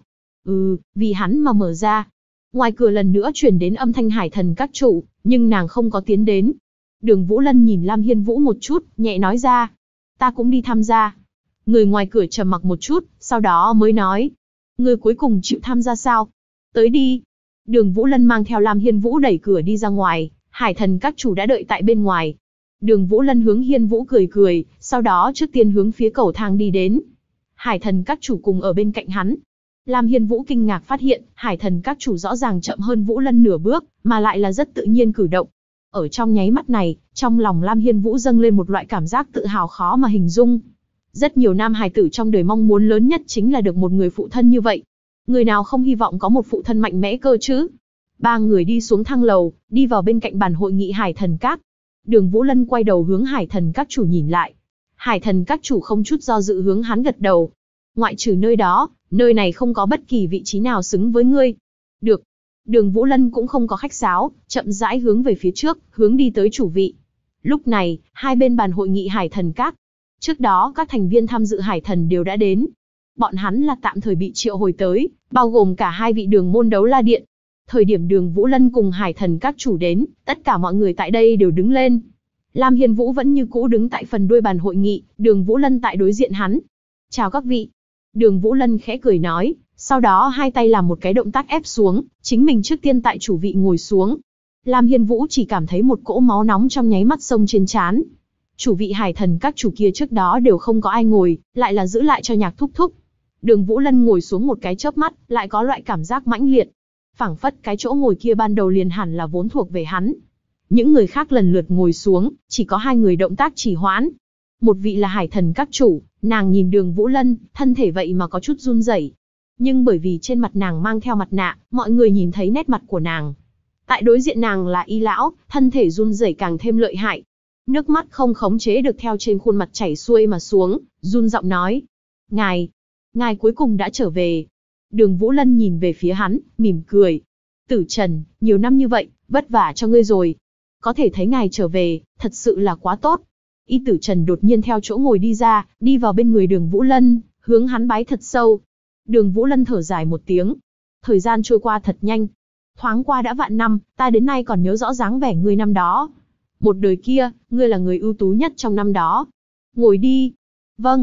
Vì hắn mà mở ra. Ngoài cửa lần nữa truyền đến âm thanh Hải Thần Các chủ, nhưng nàng không có tiến đến. Đường Vũ Lân nhìn Lam Hiên Vũ một chút, nhẹ nói ra. Ta cũng đi tham gia. Người ngoài cửa trầm mặc một chút, sau đó mới nói. Người cuối cùng chịu tham gia sao? Tới đi. Đường Vũ Lân mang theo Lam Hiên Vũ đẩy cửa đi ra ngoài, Hải Thần Các chủ đã đợi tại bên ngoài. Đường Vũ Lân hướng Hiên Vũ cười cười, sau đó trước tiên hướng phía cầu thang đi đến. Hải Thần Các chủ cùng ở bên cạnh hắn. Lam Hiên Vũ kinh ngạc phát hiện, Hải Thần Các chủ rõ ràng chậm hơn Vũ Lân nửa bước, mà lại là rất tự nhiên cử động. Ở trong nháy mắt này, trong lòng Lam Hiên Vũ dâng lên một loại cảm giác tự hào khó mà hình dung. Rất nhiều nam hài tử trong đời mong muốn lớn nhất chính là được một người phụ thân như vậy. Người nào không hy vọng có một phụ thân mạnh mẽ cơ chứ? Ba người đi xuống thang lầu, đi vào bên cạnh bàn hội nghị Hải Thần Các. Đường Vũ Lân quay đầu hướng Hải Thần Các chủ nhìn lại. Hải Thần Các chủ không chút do dự hướng hắn gật đầu. Ngoại trừ nơi đó, nơi này không có bất kỳ vị trí nào xứng với ngươi. Được. Đường Vũ Lân cũng không có khách sáo, chậm rãi hướng về phía trước, hướng đi tới chủ vị. Lúc này, hai bên bàn hội nghị Hải Thần Các. Trước đó các thành viên tham dự Hải Thần đều đã đến. Bọn hắn là tạm thời bị triệu hồi tới, bao gồm cả hai vị đường môn đấu la điện. Thời điểm Đường Vũ Lân cùng Hải Thần Các chủ đến, tất cả mọi người tại đây đều đứng lên. Lam Hiên Vũ vẫn như cũ đứng tại phần đuôi bàn hội nghị, Đường Vũ Lân tại đối diện hắn. Chào các vị. Đường Vũ Lân khẽ cười nói, sau đó hai tay làm một cái động tác ép xuống, chính mình trước tiên tại chủ vị ngồi xuống. Lam Hiên Vũ chỉ cảm thấy một cỗ máu nóng trong nháy mắt xông trên trán. Chủ vị Hải Thần Các chủ kia trước đó đều không có ai ngồi, lại là giữ lại cho Nhạc thúc thúc. Đường Vũ Lân ngồi xuống một cái chớp mắt, lại có loại cảm giác mãnh liệt. Phảng phất cái chỗ ngồi kia ban đầu liền hẳn là vốn thuộc về hắn. Những người khác lần lượt ngồi xuống, chỉ có hai người động tác trì hoãn. Một vị là Hải Thần Các chủ, nàng nhìn Đường Vũ Lân, thân thể vậy mà có chút run rẩy. Nhưng bởi vì trên mặt nàng mang theo mặt nạ, mọi người nhìn thấy nét mặt của nàng. Tại đối diện nàng là Y lão, thân thể run rẩy càng thêm lợi hại. Nước mắt không khống chế được theo trên khuôn mặt chảy xuôi mà xuống, run giọng nói. Ngài cuối cùng đã trở về. Đường Vũ Lân nhìn về phía hắn, mỉm cười. Tử Trần, nhiều năm như vậy, vất vả cho ngươi rồi. Có thể thấy ngài trở về, thật sự là quá tốt. Y Tử Trần đột nhiên theo chỗ ngồi đi ra, đi vào bên người Đường Vũ Lân, hướng hắn bái thật sâu. Đường Vũ Lân thở dài một tiếng. Thời gian trôi qua thật nhanh. Thoáng qua đã vạn năm, ta đến nay còn nhớ rõ dáng vẻ ngươi năm đó. Một đời kia, ngươi là người ưu tú nhất trong năm đó. Ngồi đi. Vâng.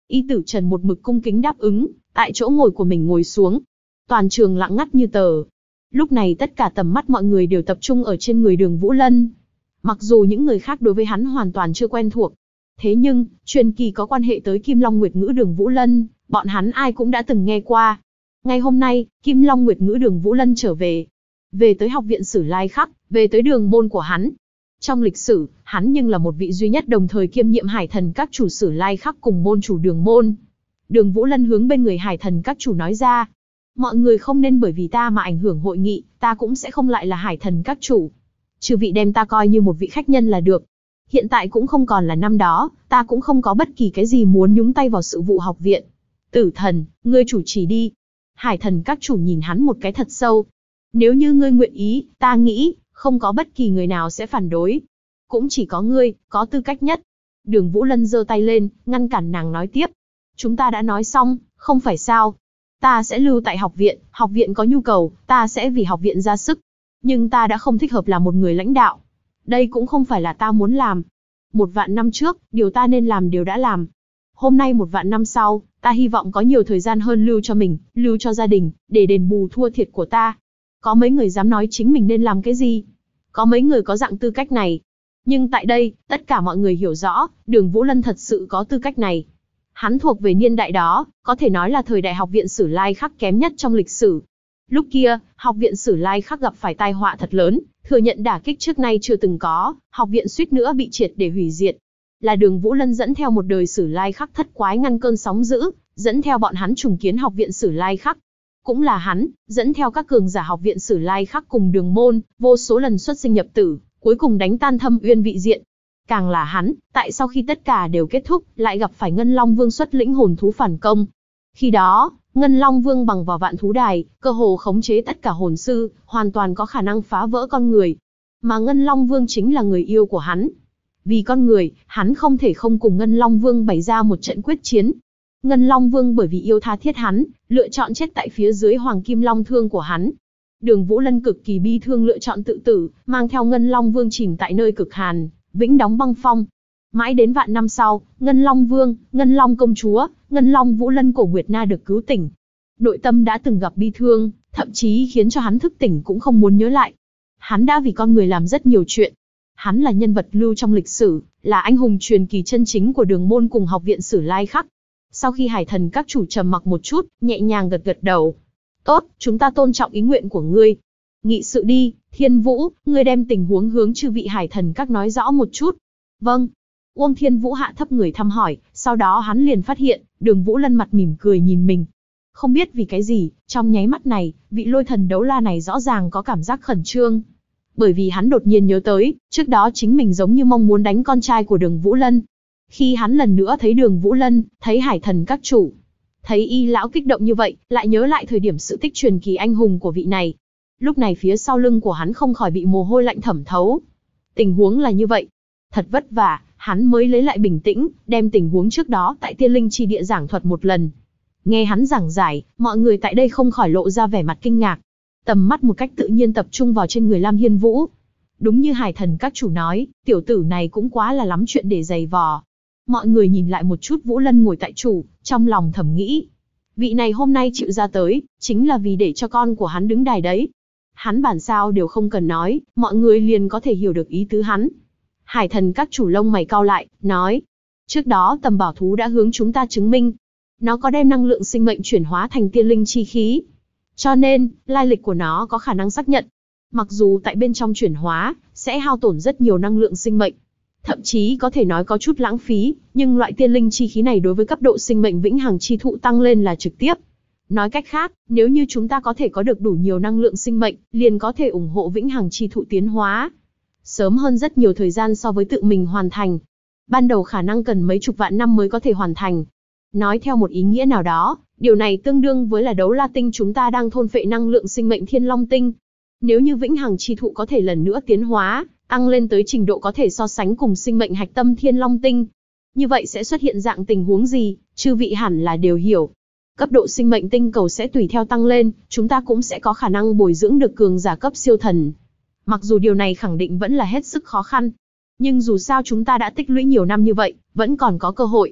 Y Tử Trần một mực cung kính đáp ứng, tại chỗ ngồi của mình ngồi xuống. Toàn trường lặng ngắt như tờ. Lúc này tất cả tầm mắt mọi người đều tập trung ở trên người Đường Vũ Lân. Mặc dù những người khác đối với hắn hoàn toàn chưa quen thuộc, thế nhưng, truyền kỳ có quan hệ tới Kim Long Nguyệt Ngữ Đường Vũ Lân, bọn hắn ai cũng đã từng nghe qua. Ngày hôm nay, Kim Long Nguyệt Ngữ Đường Vũ Lân trở về. Về tới học viện Sử Lai Khắc, về tới đường môn của hắn. Trong lịch sử, hắn nhưng là một vị duy nhất đồng thời kiêm nhiệm Hải Thần Các chủ Sử Lai Khắc cùng môn chủ đường môn. Đường Vũ Lân hướng bên người Hải Thần Các chủ nói ra. Mọi người không nên bởi vì ta mà ảnh hưởng hội nghị, ta cũng sẽ không lại là Hải Thần Các chủ. Chư vị đem ta coi như một vị khách nhân là được. Hiện tại cũng không còn là năm đó, ta cũng không có bất kỳ cái gì muốn nhúng tay vào sự vụ học viện. Tử Thần, ngươi chủ trì đi. Hải Thần Các chủ nhìn hắn một cái thật sâu. Nếu như ngươi nguyện ý, ta nghĩ, không có bất kỳ người nào sẽ phản đối. Cũng chỉ có ngươi, có tư cách nhất. Đường Vũ Lân giơ tay lên, ngăn cản nàng nói tiếp. Chúng ta đã nói xong, không phải sao. Ta sẽ lưu tại học viện có nhu cầu, ta sẽ vì học viện ra sức. Nhưng ta đã không thích hợp làm một người lãnh đạo. Đây cũng không phải là ta muốn làm. 1.000 năm trước, điều ta nên làm đều đã làm. Hôm nay 1.000 năm sau, ta hy vọng có nhiều thời gian hơn lưu cho mình, lưu cho gia đình, để đền bù thua thiệt của ta. Có mấy người dám nói chính mình nên làm cái gì? Có mấy người có dạng tư cách này? Nhưng tại đây, tất cả mọi người hiểu rõ, Đường Vũ Lân thật sự có tư cách này. Hắn thuộc về niên đại đó, có thể nói là thời đại học viện Sử Lai Khắc kém nhất trong lịch sử. Lúc kia, học viện Sử Lai Khắc gặp phải tai họa thật lớn, thừa nhận đả kích trước nay chưa từng có, học viện suýt nữa bị triệt để hủy diệt. Là Đường Vũ Lân dẫn theo một đời Sử Lai Khắc thất quái ngăn cơn sóng dữ, dẫn theo bọn hắn trùng kiến học viện Sử Lai Khắc. Cũng là hắn, dẫn theo các cường giả học viện Sử Lai Khắc cùng đường môn, vô số lần xuất sinh nhập tử, cuối cùng đánh tan Thâm Uyên vị diện. Càng là hắn, tại sau khi tất cả đều kết thúc, lại gặp phải Ngân Long Vương xuất lĩnh hồn thú phản công. Khi đó, Ngân Long Vương bằng vào vạn thú đài, cơ hồ khống chế tất cả hồn sư, hoàn toàn có khả năng phá vỡ con người. Mà Ngân Long Vương chính là người yêu của hắn. Vì con người, hắn không thể không cùng Ngân Long Vương bày ra một trận quyết chiến. Ngân Long Vương bởi vì yêu tha thiết hắn, lựa chọn chết tại phía dưới Hoàng Kim Long Thương của hắn. Đường Vũ Lân cực kỳ bi thương lựa chọn tự tử, mang theo Ngân Long Vương chìm tại nơi cực hàn, vĩnh đóng băng phong. Mãi đến vạn năm sau, Ngân Long Vương, Ngân Long Công Chúa, Ngân Long Vũ Lân Cổ Nguyệt Na được cứu tỉnh. Nội tâm đã từng gặp bi thương, thậm chí khiến cho hắn thức tỉnh cũng không muốn nhớ lại. Hắn đã vì con người làm rất nhiều chuyện. Hắn là nhân vật lưu trong lịch sử, là anh hùng truyền kỳ chân chính của đường môn cùng học viện Sử Lai Khắc. Sau khi Hải Thần Các chủ trầm mặc một chút, nhẹ nhàng gật gật đầu. Tốt, chúng ta tôn trọng ý nguyện của ngươi. Nghị sự đi, Thiên Vũ, ngươi đem tình huống hướng chư vị Hải Thần Các nói rõ một chút. Vâng. Uông Thiên Vũ hạ thấp người thăm hỏi, sau đó hắn liền phát hiện, Đường Vũ Lân mặt mỉm cười nhìn mình. Không biết vì cái gì, trong nháy mắt này, vị lôi thần đấu la này rõ ràng có cảm giác khẩn trương. Bởi vì hắn đột nhiên nhớ tới, trước đó chính mình giống như mong muốn đánh con trai của Đường Vũ Lân. Khi hắn lần nữa thấy Đường Vũ Lân, thấy Hải Thần Các chủ, thấy y lão kích động như vậy, lại nhớ lại thời điểm sự tích truyền kỳ anh hùng của vị này. Lúc này phía sau lưng của hắn không khỏi bị mồ hôi lạnh thẩm thấu. Tình huống là như vậy. Thật vất vả, hắn mới lấy lại bình tĩnh, đem tình huống trước đó tại Tiên Linh Chi Địa giảng thuật một lần. Nghe hắn giảng giải, mọi người tại đây không khỏi lộ ra vẻ mặt kinh ngạc. Tầm mắt một cách tự nhiên tập trung vào trên người Lam Hiên Vũ. Đúng như Hải Thần Các chủ nói, tiểu tử này cũng quá là lắm chuyện để giày vò. Mọi người nhìn lại một chút Vũ Lân ngồi tại chủ, trong lòng thầm nghĩ. Vị này hôm nay chịu ra tới, chính là vì để cho con của hắn đứng đài đấy. Hắn bản sao đều không cần nói, mọi người liền có thể hiểu được ý tứ hắn. Hải Thần Các chủ lông mày cau lại, nói. Trước đó tầm bảo thú đã hướng chúng ta chứng minh. Nó có đem năng lượng sinh mệnh chuyển hóa thành tiên linh chi khí. Cho nên, lai lịch của nó có khả năng xác nhận. Mặc dù tại bên trong chuyển hóa, sẽ hao tổn rất nhiều năng lượng sinh mệnh. Thậm chí có thể nói có chút lãng phí, nhưng loại tiên linh chi khí này đối với cấp độ sinh mệnh vĩnh hằng chi thụ tăng lên là trực tiếp. Nói cách khác, nếu như chúng ta có thể có được đủ nhiều năng lượng sinh mệnh, liền có thể ủng hộ vĩnh hằng chi thụ tiến hóa. Sớm hơn rất nhiều thời gian so với tự mình hoàn thành. Ban đầu khả năng cần mấy chục vạn năm mới có thể hoàn thành. Nói theo một ý nghĩa nào đó, điều này tương đương với là đấu la tinh chúng ta đang thôn phệ năng lượng sinh mệnh thiên long tinh. Nếu như vĩnh hằng chi thụ có thể lần nữa tiến hóa, tăng lên tới trình độ có thể so sánh cùng sinh mệnh hạch tâm thiên long tinh. Như vậy sẽ xuất hiện dạng tình huống gì, chư vị hẳn là đều hiểu. Cấp độ sinh mệnh tinh cầu sẽ tùy theo tăng lên, chúng ta cũng sẽ có khả năng bồi dưỡng được cường giả cấp siêu thần. Mặc dù điều này khẳng định vẫn là hết sức khó khăn. Nhưng dù sao chúng ta đã tích lũy nhiều năm như vậy, vẫn còn có cơ hội.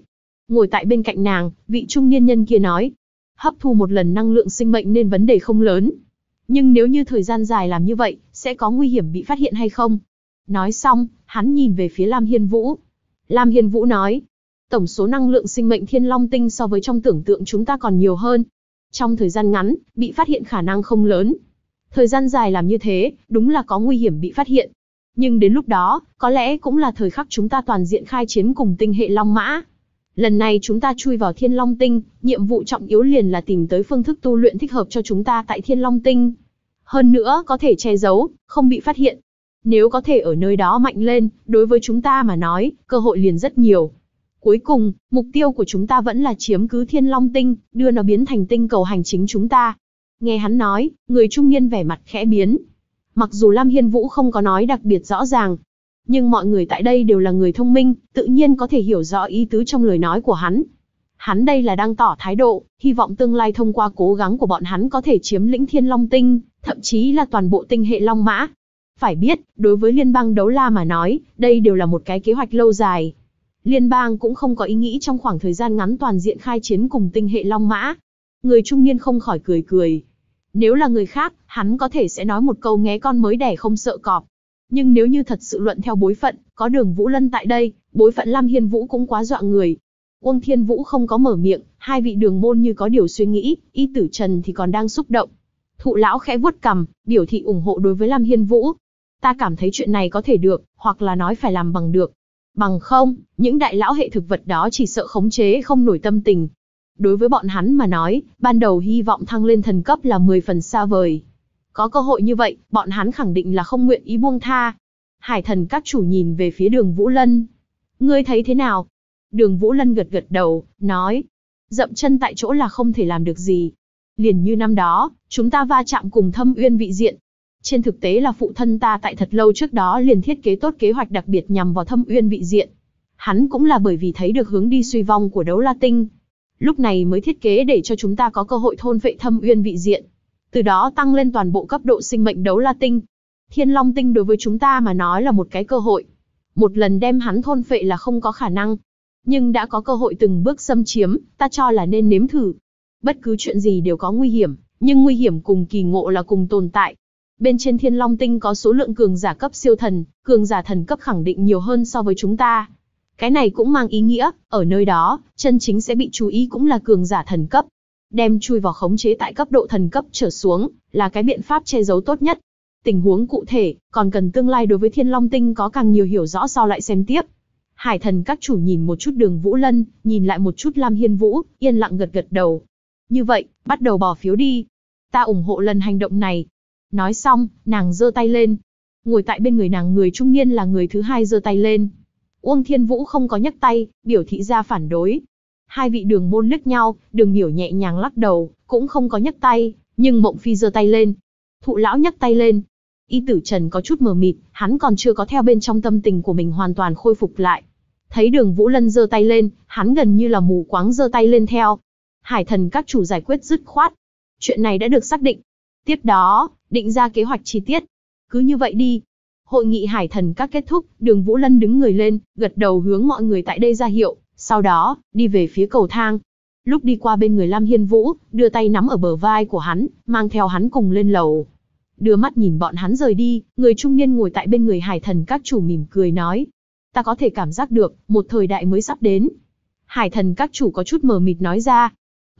Ngồi tại bên cạnh nàng, vị trung niên nhân kia nói. Hấp thu một lần năng lượng sinh mệnh nên vấn đề không lớn. Nhưng nếu như thời gian dài làm như vậy, sẽ có nguy hiểm bị phát hiện hay không? Nói xong, hắn nhìn về phía Lam Hiên Vũ. Lam Hiên Vũ nói, tổng số năng lượng sinh mệnh Thiên Long Tinh so với trong tưởng tượng chúng ta còn nhiều hơn. Trong thời gian ngắn, bị phát hiện khả năng không lớn. Thời gian dài làm như thế, đúng là có nguy hiểm bị phát hiện. Nhưng đến lúc đó, có lẽ cũng là thời khắc chúng ta toàn diện khai chiến cùng tinh hệ Long Mã. Lần này chúng ta chui vào Thiên Long Tinh, nhiệm vụ trọng yếu liền là tìm tới phương thức tu luyện thích hợp cho chúng ta tại Thiên Long Tinh. Hơn nữa có thể che giấu, không bị phát hiện. Nếu có thể ở nơi đó mạnh lên, đối với chúng ta mà nói, cơ hội liền rất nhiều. Cuối cùng, mục tiêu của chúng ta vẫn là chiếm cứ Thiên Long Tinh, đưa nó biến thành tinh cầu hành chính chúng ta. Nghe hắn nói, người trung niên vẻ mặt khẽ biến. Mặc dù Lam Hiên Vũ không có nói đặc biệt rõ ràng, nhưng mọi người tại đây đều là người thông minh, tự nhiên có thể hiểu rõ ý tứ trong lời nói của hắn. Hắn đây là đang tỏ thái độ, hy vọng tương lai thông qua cố gắng của bọn hắn có thể chiếm lĩnh Thiên Long Tinh, thậm chí là toàn bộ tinh hệ Long Mã. Phải biết, đối với Liên bang Đấu La mà nói, đây đều là một cái kế hoạch lâu dài. Liên bang cũng không có ý nghĩ trong khoảng thời gian ngắn toàn diện khai chiến cùng tinh hệ Long Mã. Người trung niên không khỏi cười cười. Nếu là người khác, hắn có thể sẽ nói một câu nghé con mới đẻ không sợ cọp. Nhưng nếu như thật sự luận theo bối phận, có Đường Vũ Lân tại đây, bối phận Lam Hiên Vũ cũng quá dọa người. Uông Thiên Vũ không có mở miệng, hai vị đường môn như có điều suy nghĩ, Y Tử Trần thì còn đang xúc động. Thụ lão khẽ vuốt cằm, biểu thị ủng hộ đối với Lam Hiên Vũ. Ta cảm thấy chuyện này có thể được, hoặc là nói phải làm bằng được. Bằng không, những đại lão hệ thực vật đó chỉ sợ khống chế không nổi tâm tình. Đối với bọn hắn mà nói, ban đầu hy vọng thăng lên thần cấp là 10 phần xa vời. Có cơ hội như vậy, bọn hắn khẳng định là không nguyện ý buông tha. Hải thần các chủ nhìn về phía Đường Vũ Lân. Ngươi thấy thế nào? Đường Vũ Lân gật gật đầu, nói. Dậm chân tại chỗ là không thể làm được gì. Liền như năm đó, chúng ta va chạm cùng Thâm Uyên vị diện. Trên thực tế là phụ thân ta tại thật lâu trước đó liền thiết kế tốt kế hoạch đặc biệt nhằm vào Thâm Uyên vị diện. Hắn cũng là bởi vì thấy được hướng đi suy vong của Đấu La Tinh. Lúc này mới thiết kế để cho chúng ta có cơ hội thôn phệ Thâm Uyên vị diện. Từ đó tăng lên toàn bộ cấp độ sinh mệnh Đấu La Tinh. Thiên Long Tinh đối với chúng ta mà nói là một cái cơ hội. Một lần đem hắn thôn phệ là không có khả năng. Nhưng đã có cơ hội từng bước xâm chiếm, ta cho là nên nếm thử. Bất cứ chuyện gì đều có nguy hiểm, nhưng nguy hiểm cùng kỳ ngộ là cùng tồn tại. Bên trên Thiên Long Tinh có số lượng cường giả cấp siêu thần, cường giả thần cấp khẳng định nhiều hơn so với chúng ta. Cái này cũng mang ý nghĩa, ở nơi đó, chân chính sẽ bị chú ý cũng là cường giả thần cấp. Đem chui vào khống chế tại cấp độ thần cấp trở xuống, là cái biện pháp che giấu tốt nhất. Tình huống cụ thể, còn cần tương lai đối với Thiên Long Tinh có càng nhiều hiểu rõ sau lại xem tiếp. Hải thần các chủ nhìn một chút Đường Vũ Lân, nhìn lại một chút Lam Hiên Vũ, yên lặng gật gật đầu. Như vậy, bắt đầu bỏ phiếu đi. Ta ủng hộ lần hành động này. Nói xong, nàng giơ tay lên. Ngồi tại bên người nàng người trung niên là người thứ hai giơ tay lên. Uông Thiên Vũ không có nhấc tay, biểu thị ra phản đối. Hai vị đường môn liếc nhau, Đường Miểu nhẹ nhàng lắc đầu, cũng không có nhấc tay, nhưng Mộng Phi giơ tay lên. Thụ lão nhấc tay lên. Y Tử Trần có chút mờ mịt, hắn còn chưa có theo bên trong tâm tình của mình hoàn toàn khôi phục lại. Thấy Đường Vũ Lân giơ tay lên, hắn gần như là mù quáng giơ tay lên theo. Hải thần các chủ giải quyết dứt khoát. Chuyện này đã được xác định. Tiếp đó, định ra kế hoạch chi tiết. Cứ như vậy đi. Hội nghị hải thần các kết thúc, Đường Vũ Lân đứng người lên, gật đầu hướng mọi người tại đây ra hiệu, sau đó, đi về phía cầu thang. Lúc đi qua bên người Lam Hiên Vũ, đưa tay nắm ở bờ vai của hắn, mang theo hắn cùng lên lầu. Đưa mắt nhìn bọn hắn rời đi, người trung niên ngồi tại bên người hải thần các chủ mỉm cười nói. Ta có thể cảm giác được, một thời đại mới sắp đến. Hải thần các chủ có chút mờ mịt nói ra.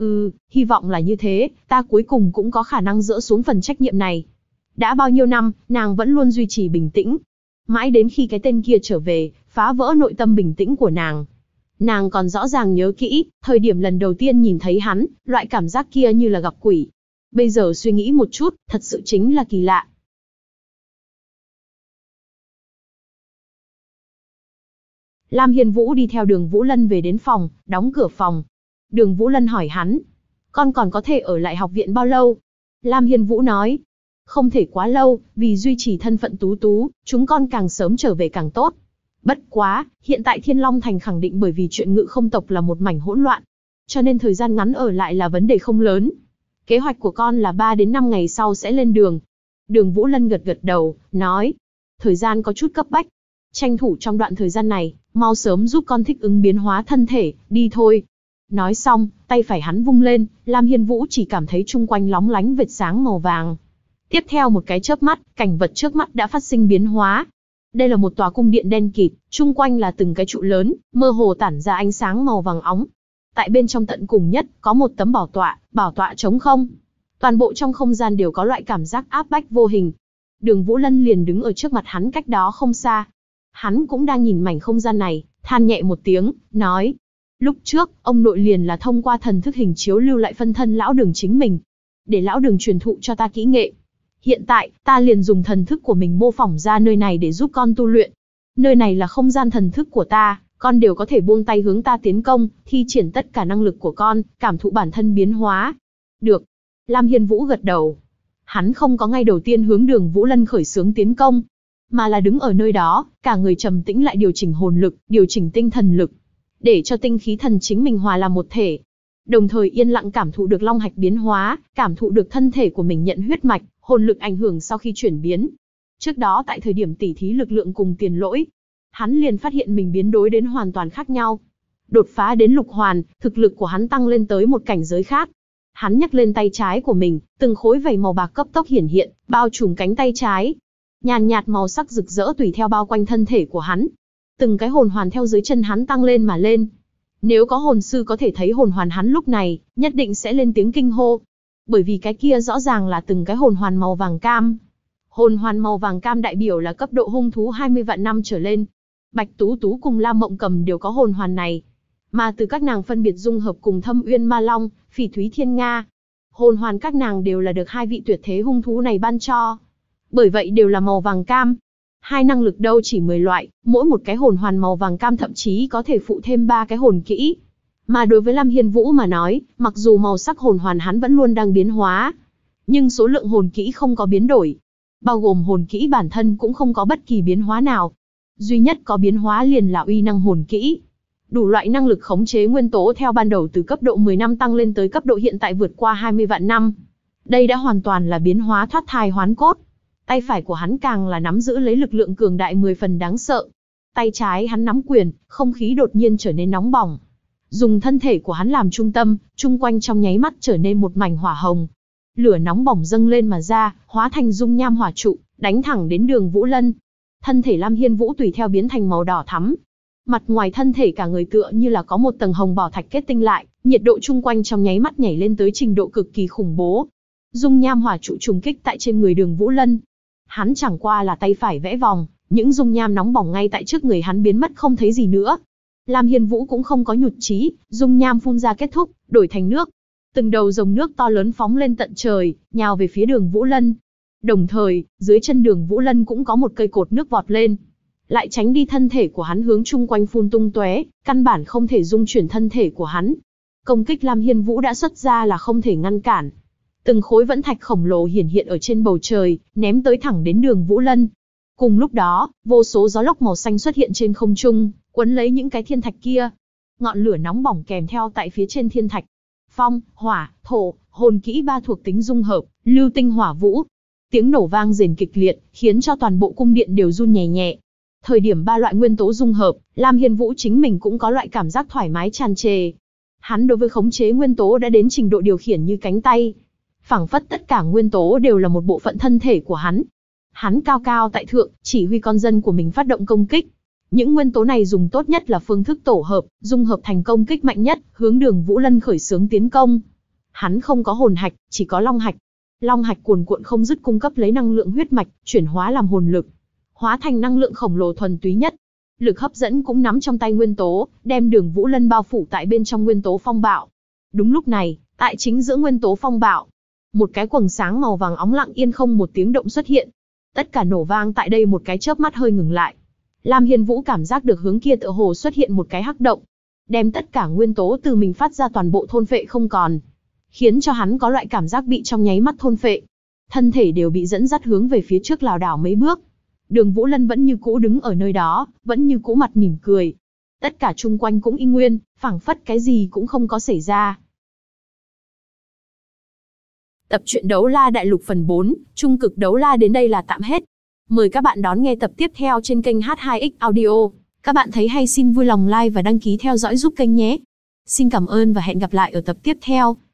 Hy vọng là như thế, ta cuối cùng cũng có khả năng dỡ xuống phần trách nhiệm này. Đã bao nhiêu năm, nàng vẫn luôn duy trì bình tĩnh. Mãi đến khi cái tên kia trở về, phá vỡ nội tâm bình tĩnh của nàng. Nàng còn rõ ràng nhớ kỹ, thời điểm lần đầu tiên nhìn thấy hắn, loại cảm giác kia như là gặp quỷ. Bây giờ suy nghĩ một chút, thật sự chính là kỳ lạ. Lam Hiên Vũ đi theo Đường Vũ Lân về đến phòng, đóng cửa phòng. Đường Vũ Lân hỏi hắn, con còn có thể ở lại học viện bao lâu? Lam Hiên Vũ nói, không thể quá lâu, vì duy trì thân phận tú tú, chúng con càng sớm trở về càng tốt. Bất quá, hiện tại Thiên Long Thành khẳng định bởi vì chuyện Ngự Không tộc là một mảnh hỗn loạn. Cho nên thời gian ngắn ở lại là vấn đề không lớn. Kế hoạch của con là 3 đến 5 ngày sau sẽ lên đường. Đường Vũ Lân gật gật đầu, nói, thời gian có chút cấp bách. Tranh thủ trong đoạn thời gian này, Mau sớm giúp con thích ứng biến hóa thân thể, đi thôi. Nói xong, tay phải hắn vung lên, Lam Hiên Vũ chỉ cảm thấy chung quanh lóng lánh vệt sáng màu vàng. Tiếp theo một cái chớp mắt, cảnh vật trước mắt đã phát sinh biến hóa. Đây là một tòa cung điện đen kịt, chung quanh là từng cái trụ lớn, mơ hồ tản ra ánh sáng màu vàng óng. Tại bên trong tận cùng nhất, có một tấm bảo tọa trống không. Toàn bộ trong không gian đều có loại cảm giác áp bách vô hình. Đường Vũ Lân liền đứng ở trước mặt hắn cách đó không xa. Hắn cũng đang nhìn mảnh không gian này, than nhẹ một tiếng, nói. Lúc trước, ông nội liền là thông qua thần thức hình chiếu lưu lại phân thân lão Đường chính mình. Để lão Đường truyền thụ cho ta kỹ nghệ. Hiện tại, ta liền dùng thần thức của mình mô phỏng ra nơi này để giúp con tu luyện. Nơi này là không gian thần thức của ta, con đều có thể buông tay hướng ta tiến công, thi triển tất cả năng lực của con, cảm thụ bản thân biến hóa. Được. Lam Hiên Vũ gật đầu. Hắn không có ngay đầu tiên hướng Đường Vũ Lân khởi xướng tiến công, mà là đứng ở nơi đó, cả người trầm tĩnh lại điều chỉnh hồn lực, điều chỉnh tinh thần lực, để cho tinh khí thần chính mình hòa làm một thể. Đồng thời yên lặng cảm thụ được long hạch biến hóa, cảm thụ được thân thể của mình nhận huyết mạch, hồn lực ảnh hưởng sau khi chuyển biến. Trước đó tại thời điểm tỉ thí lực lượng cùng Tiền Lỗi, hắn liền phát hiện mình biến đối đến hoàn toàn khác nhau. Đột phá đến lục hoàn, thực lực của hắn tăng lên tới một cảnh giới khác. Hắn nhấc lên tay trái của mình, từng khối vảy màu bạc cấp tốc hiển hiện, bao trùm cánh tay trái. Nhàn nhạt màu sắc rực rỡ tùy theo bao quanh thân thể của hắn. Từng cái hồn hoàn theo dưới chân hắn tăng lên mà lên. Nếu có hồn sư có thể thấy hồn hoàn hắn lúc này, nhất định sẽ lên tiếng kinh hô. Bởi vì cái kia rõ ràng là từng cái hồn hoàn màu vàng cam. Hồn hoàn màu vàng cam đại biểu là cấp độ hung thú 20 vạn năm trở lên. Bạch Tú Tú cùng Lam Mộng Cầm đều có hồn hoàn này. Mà từ các nàng phân biệt dung hợp cùng Thâm Uyên Ma Long, Phỉ Thúy Thiên Nga. Hồn hoàn các nàng đều là được hai vị tuyệt thế hung thú này ban cho. Bởi vậy đều là màu vàng cam. Hai năng lực đâu chỉ 10 loại, mỗi một cái hồn hoàn màu vàng cam thậm chí có thể phụ thêm 3 cái hồn kỹ. Mà đối với Lam Hiên Vũ mà nói, mặc dù màu sắc hồn hoàn hắn vẫn luôn đang biến hóa, nhưng số lượng hồn kỹ không có biến đổi. Bao gồm hồn kỹ bản thân cũng không có bất kỳ biến hóa nào. Duy nhất có biến hóa liền là uy năng hồn kỹ. Đủ loại năng lực khống chế nguyên tố theo ban đầu từ cấp độ 10 năm tăng lên tới cấp độ hiện tại vượt qua 20 vạn năm. Đây đã hoàn toàn là biến hóa thoát thai hoán cốt. Tay phải của hắn càng là nắm giữ lấy lực lượng cường đại 10 phần đáng sợ. Tay trái hắn nắm quyền, không khí đột nhiên trở nên nóng bỏng. Dùng thân thể của hắn làm trung tâm, chung quanh trong nháy mắt trở nên một mảnh hỏa hồng. Lửa nóng bỏng dâng lên mà ra, hóa thành dung nham hỏa trụ, đánh thẳng đến Đường Vũ Lân. Thân thể Lam Hiên Vũ tùy theo biến thành màu đỏ thắm. Mặt ngoài thân thể cả người tựa như là có một tầng hồng bảo thạch kết tinh lại, nhiệt độ chung quanh trong nháy mắt nhảy lên tới trình độ cực kỳ khủng bố. Dung nham hỏa trụ trùng kích tại trên người Đường Vũ Lân. Hắn chẳng qua là tay phải vẽ vòng, những dung nham nóng bỏng ngay tại trước người hắn biến mất không thấy gì nữa. Lam Hiên Vũ cũng không có nhụt chí, dung nham phun ra kết thúc, đổi thành nước. Từng đầu dòng nước to lớn phóng lên tận trời, nhào về phía Đường Vũ Lân. Đồng thời, dưới chân Đường Vũ Lân cũng có một cây cột nước vọt lên. Lại tránh đi thân thể của hắn hướng chung quanh phun tung tóe, căn bản không thể dung chuyển thân thể của hắn. Công kích Lam Hiên Vũ đã xuất ra là không thể ngăn cản. Từng khối vẫn thạch khổng lồ hiển hiện ở trên bầu trời, ném tới thẳng đến Đường Vũ Lân. Cùng lúc đó, vô số gió lốc màu xanh xuất hiện trên không trung, quấn lấy những cái thiên thạch kia. Ngọn lửa nóng bỏng kèm theo tại phía trên thiên thạch. Phong, hỏa, thổ, hồn kỹ 3 thuộc tính dung hợp, lưu tinh hỏa vũ. Tiếng nổ vang rền kịch liệt, khiến cho toàn bộ cung điện đều run nhẹ nhẹ. Thời điểm 3 loại nguyên tố dung hợp, Lam Hiên Vũ chính mình cũng có loại cảm giác thoải mái tràn trề. Hắn đối với khống chế nguyên tố đã đến trình độ điều khiển như cánh tay. Phảng phất tất cả nguyên tố đều là một bộ phận thân thể của hắn. Hắn cao cao tại thượng, chỉ huy con dân của mình phát động công kích. Những nguyên tố này dùng tốt nhất là phương thức tổ hợp, dung hợp thành công kích mạnh nhất, hướng Đường Vũ Lân khởi xướng tiến công. Hắn không có hồn hạch, chỉ có long hạch. Long hạch cuồn cuộn không dứt cung cấp lấy năng lượng huyết mạch, chuyển hóa làm hồn lực, hóa thành năng lượng khổng lồ thuần túy nhất. Lực hấp dẫn cũng nắm trong tay nguyên tố, đem Đường Vũ Lân bao phủ tại bên trong nguyên tố phong bạo. Đúng lúc này, tại chính giữa nguyên tố phong bạo, một cái quầng sáng màu vàng óng lặng yên không một tiếng động xuất hiện. Tất cả nổ vang tại đây một cái chớp mắt hơi ngừng lại. Lam Hiên Vũ cảm giác được hướng kia tựa hồ xuất hiện một cái hắc động, đem tất cả nguyên tố từ mình phát ra toàn bộ thôn phệ không còn, khiến cho hắn có loại cảm giác bị trong nháy mắt thôn phệ. Thân thể đều bị dẫn dắt hướng về phía trước lảo đảo mấy bước. Đường Vũ Lân vẫn như cũ đứng ở nơi đó, vẫn như cũ mặt mỉm cười. Tất cả chung quanh cũng y nguyên, phảng phất cái gì cũng không có xảy ra. Tập truyện Đấu La Đại Lục phần 4, Trung cực Đấu La đến đây là tạm hết. Mời các bạn đón nghe tập tiếp theo trên kênh H2X Audio. Các bạn thấy hay xin vui lòng like và đăng ký theo dõi giúp kênh nhé. Xin cảm ơn và hẹn gặp lại ở tập tiếp theo.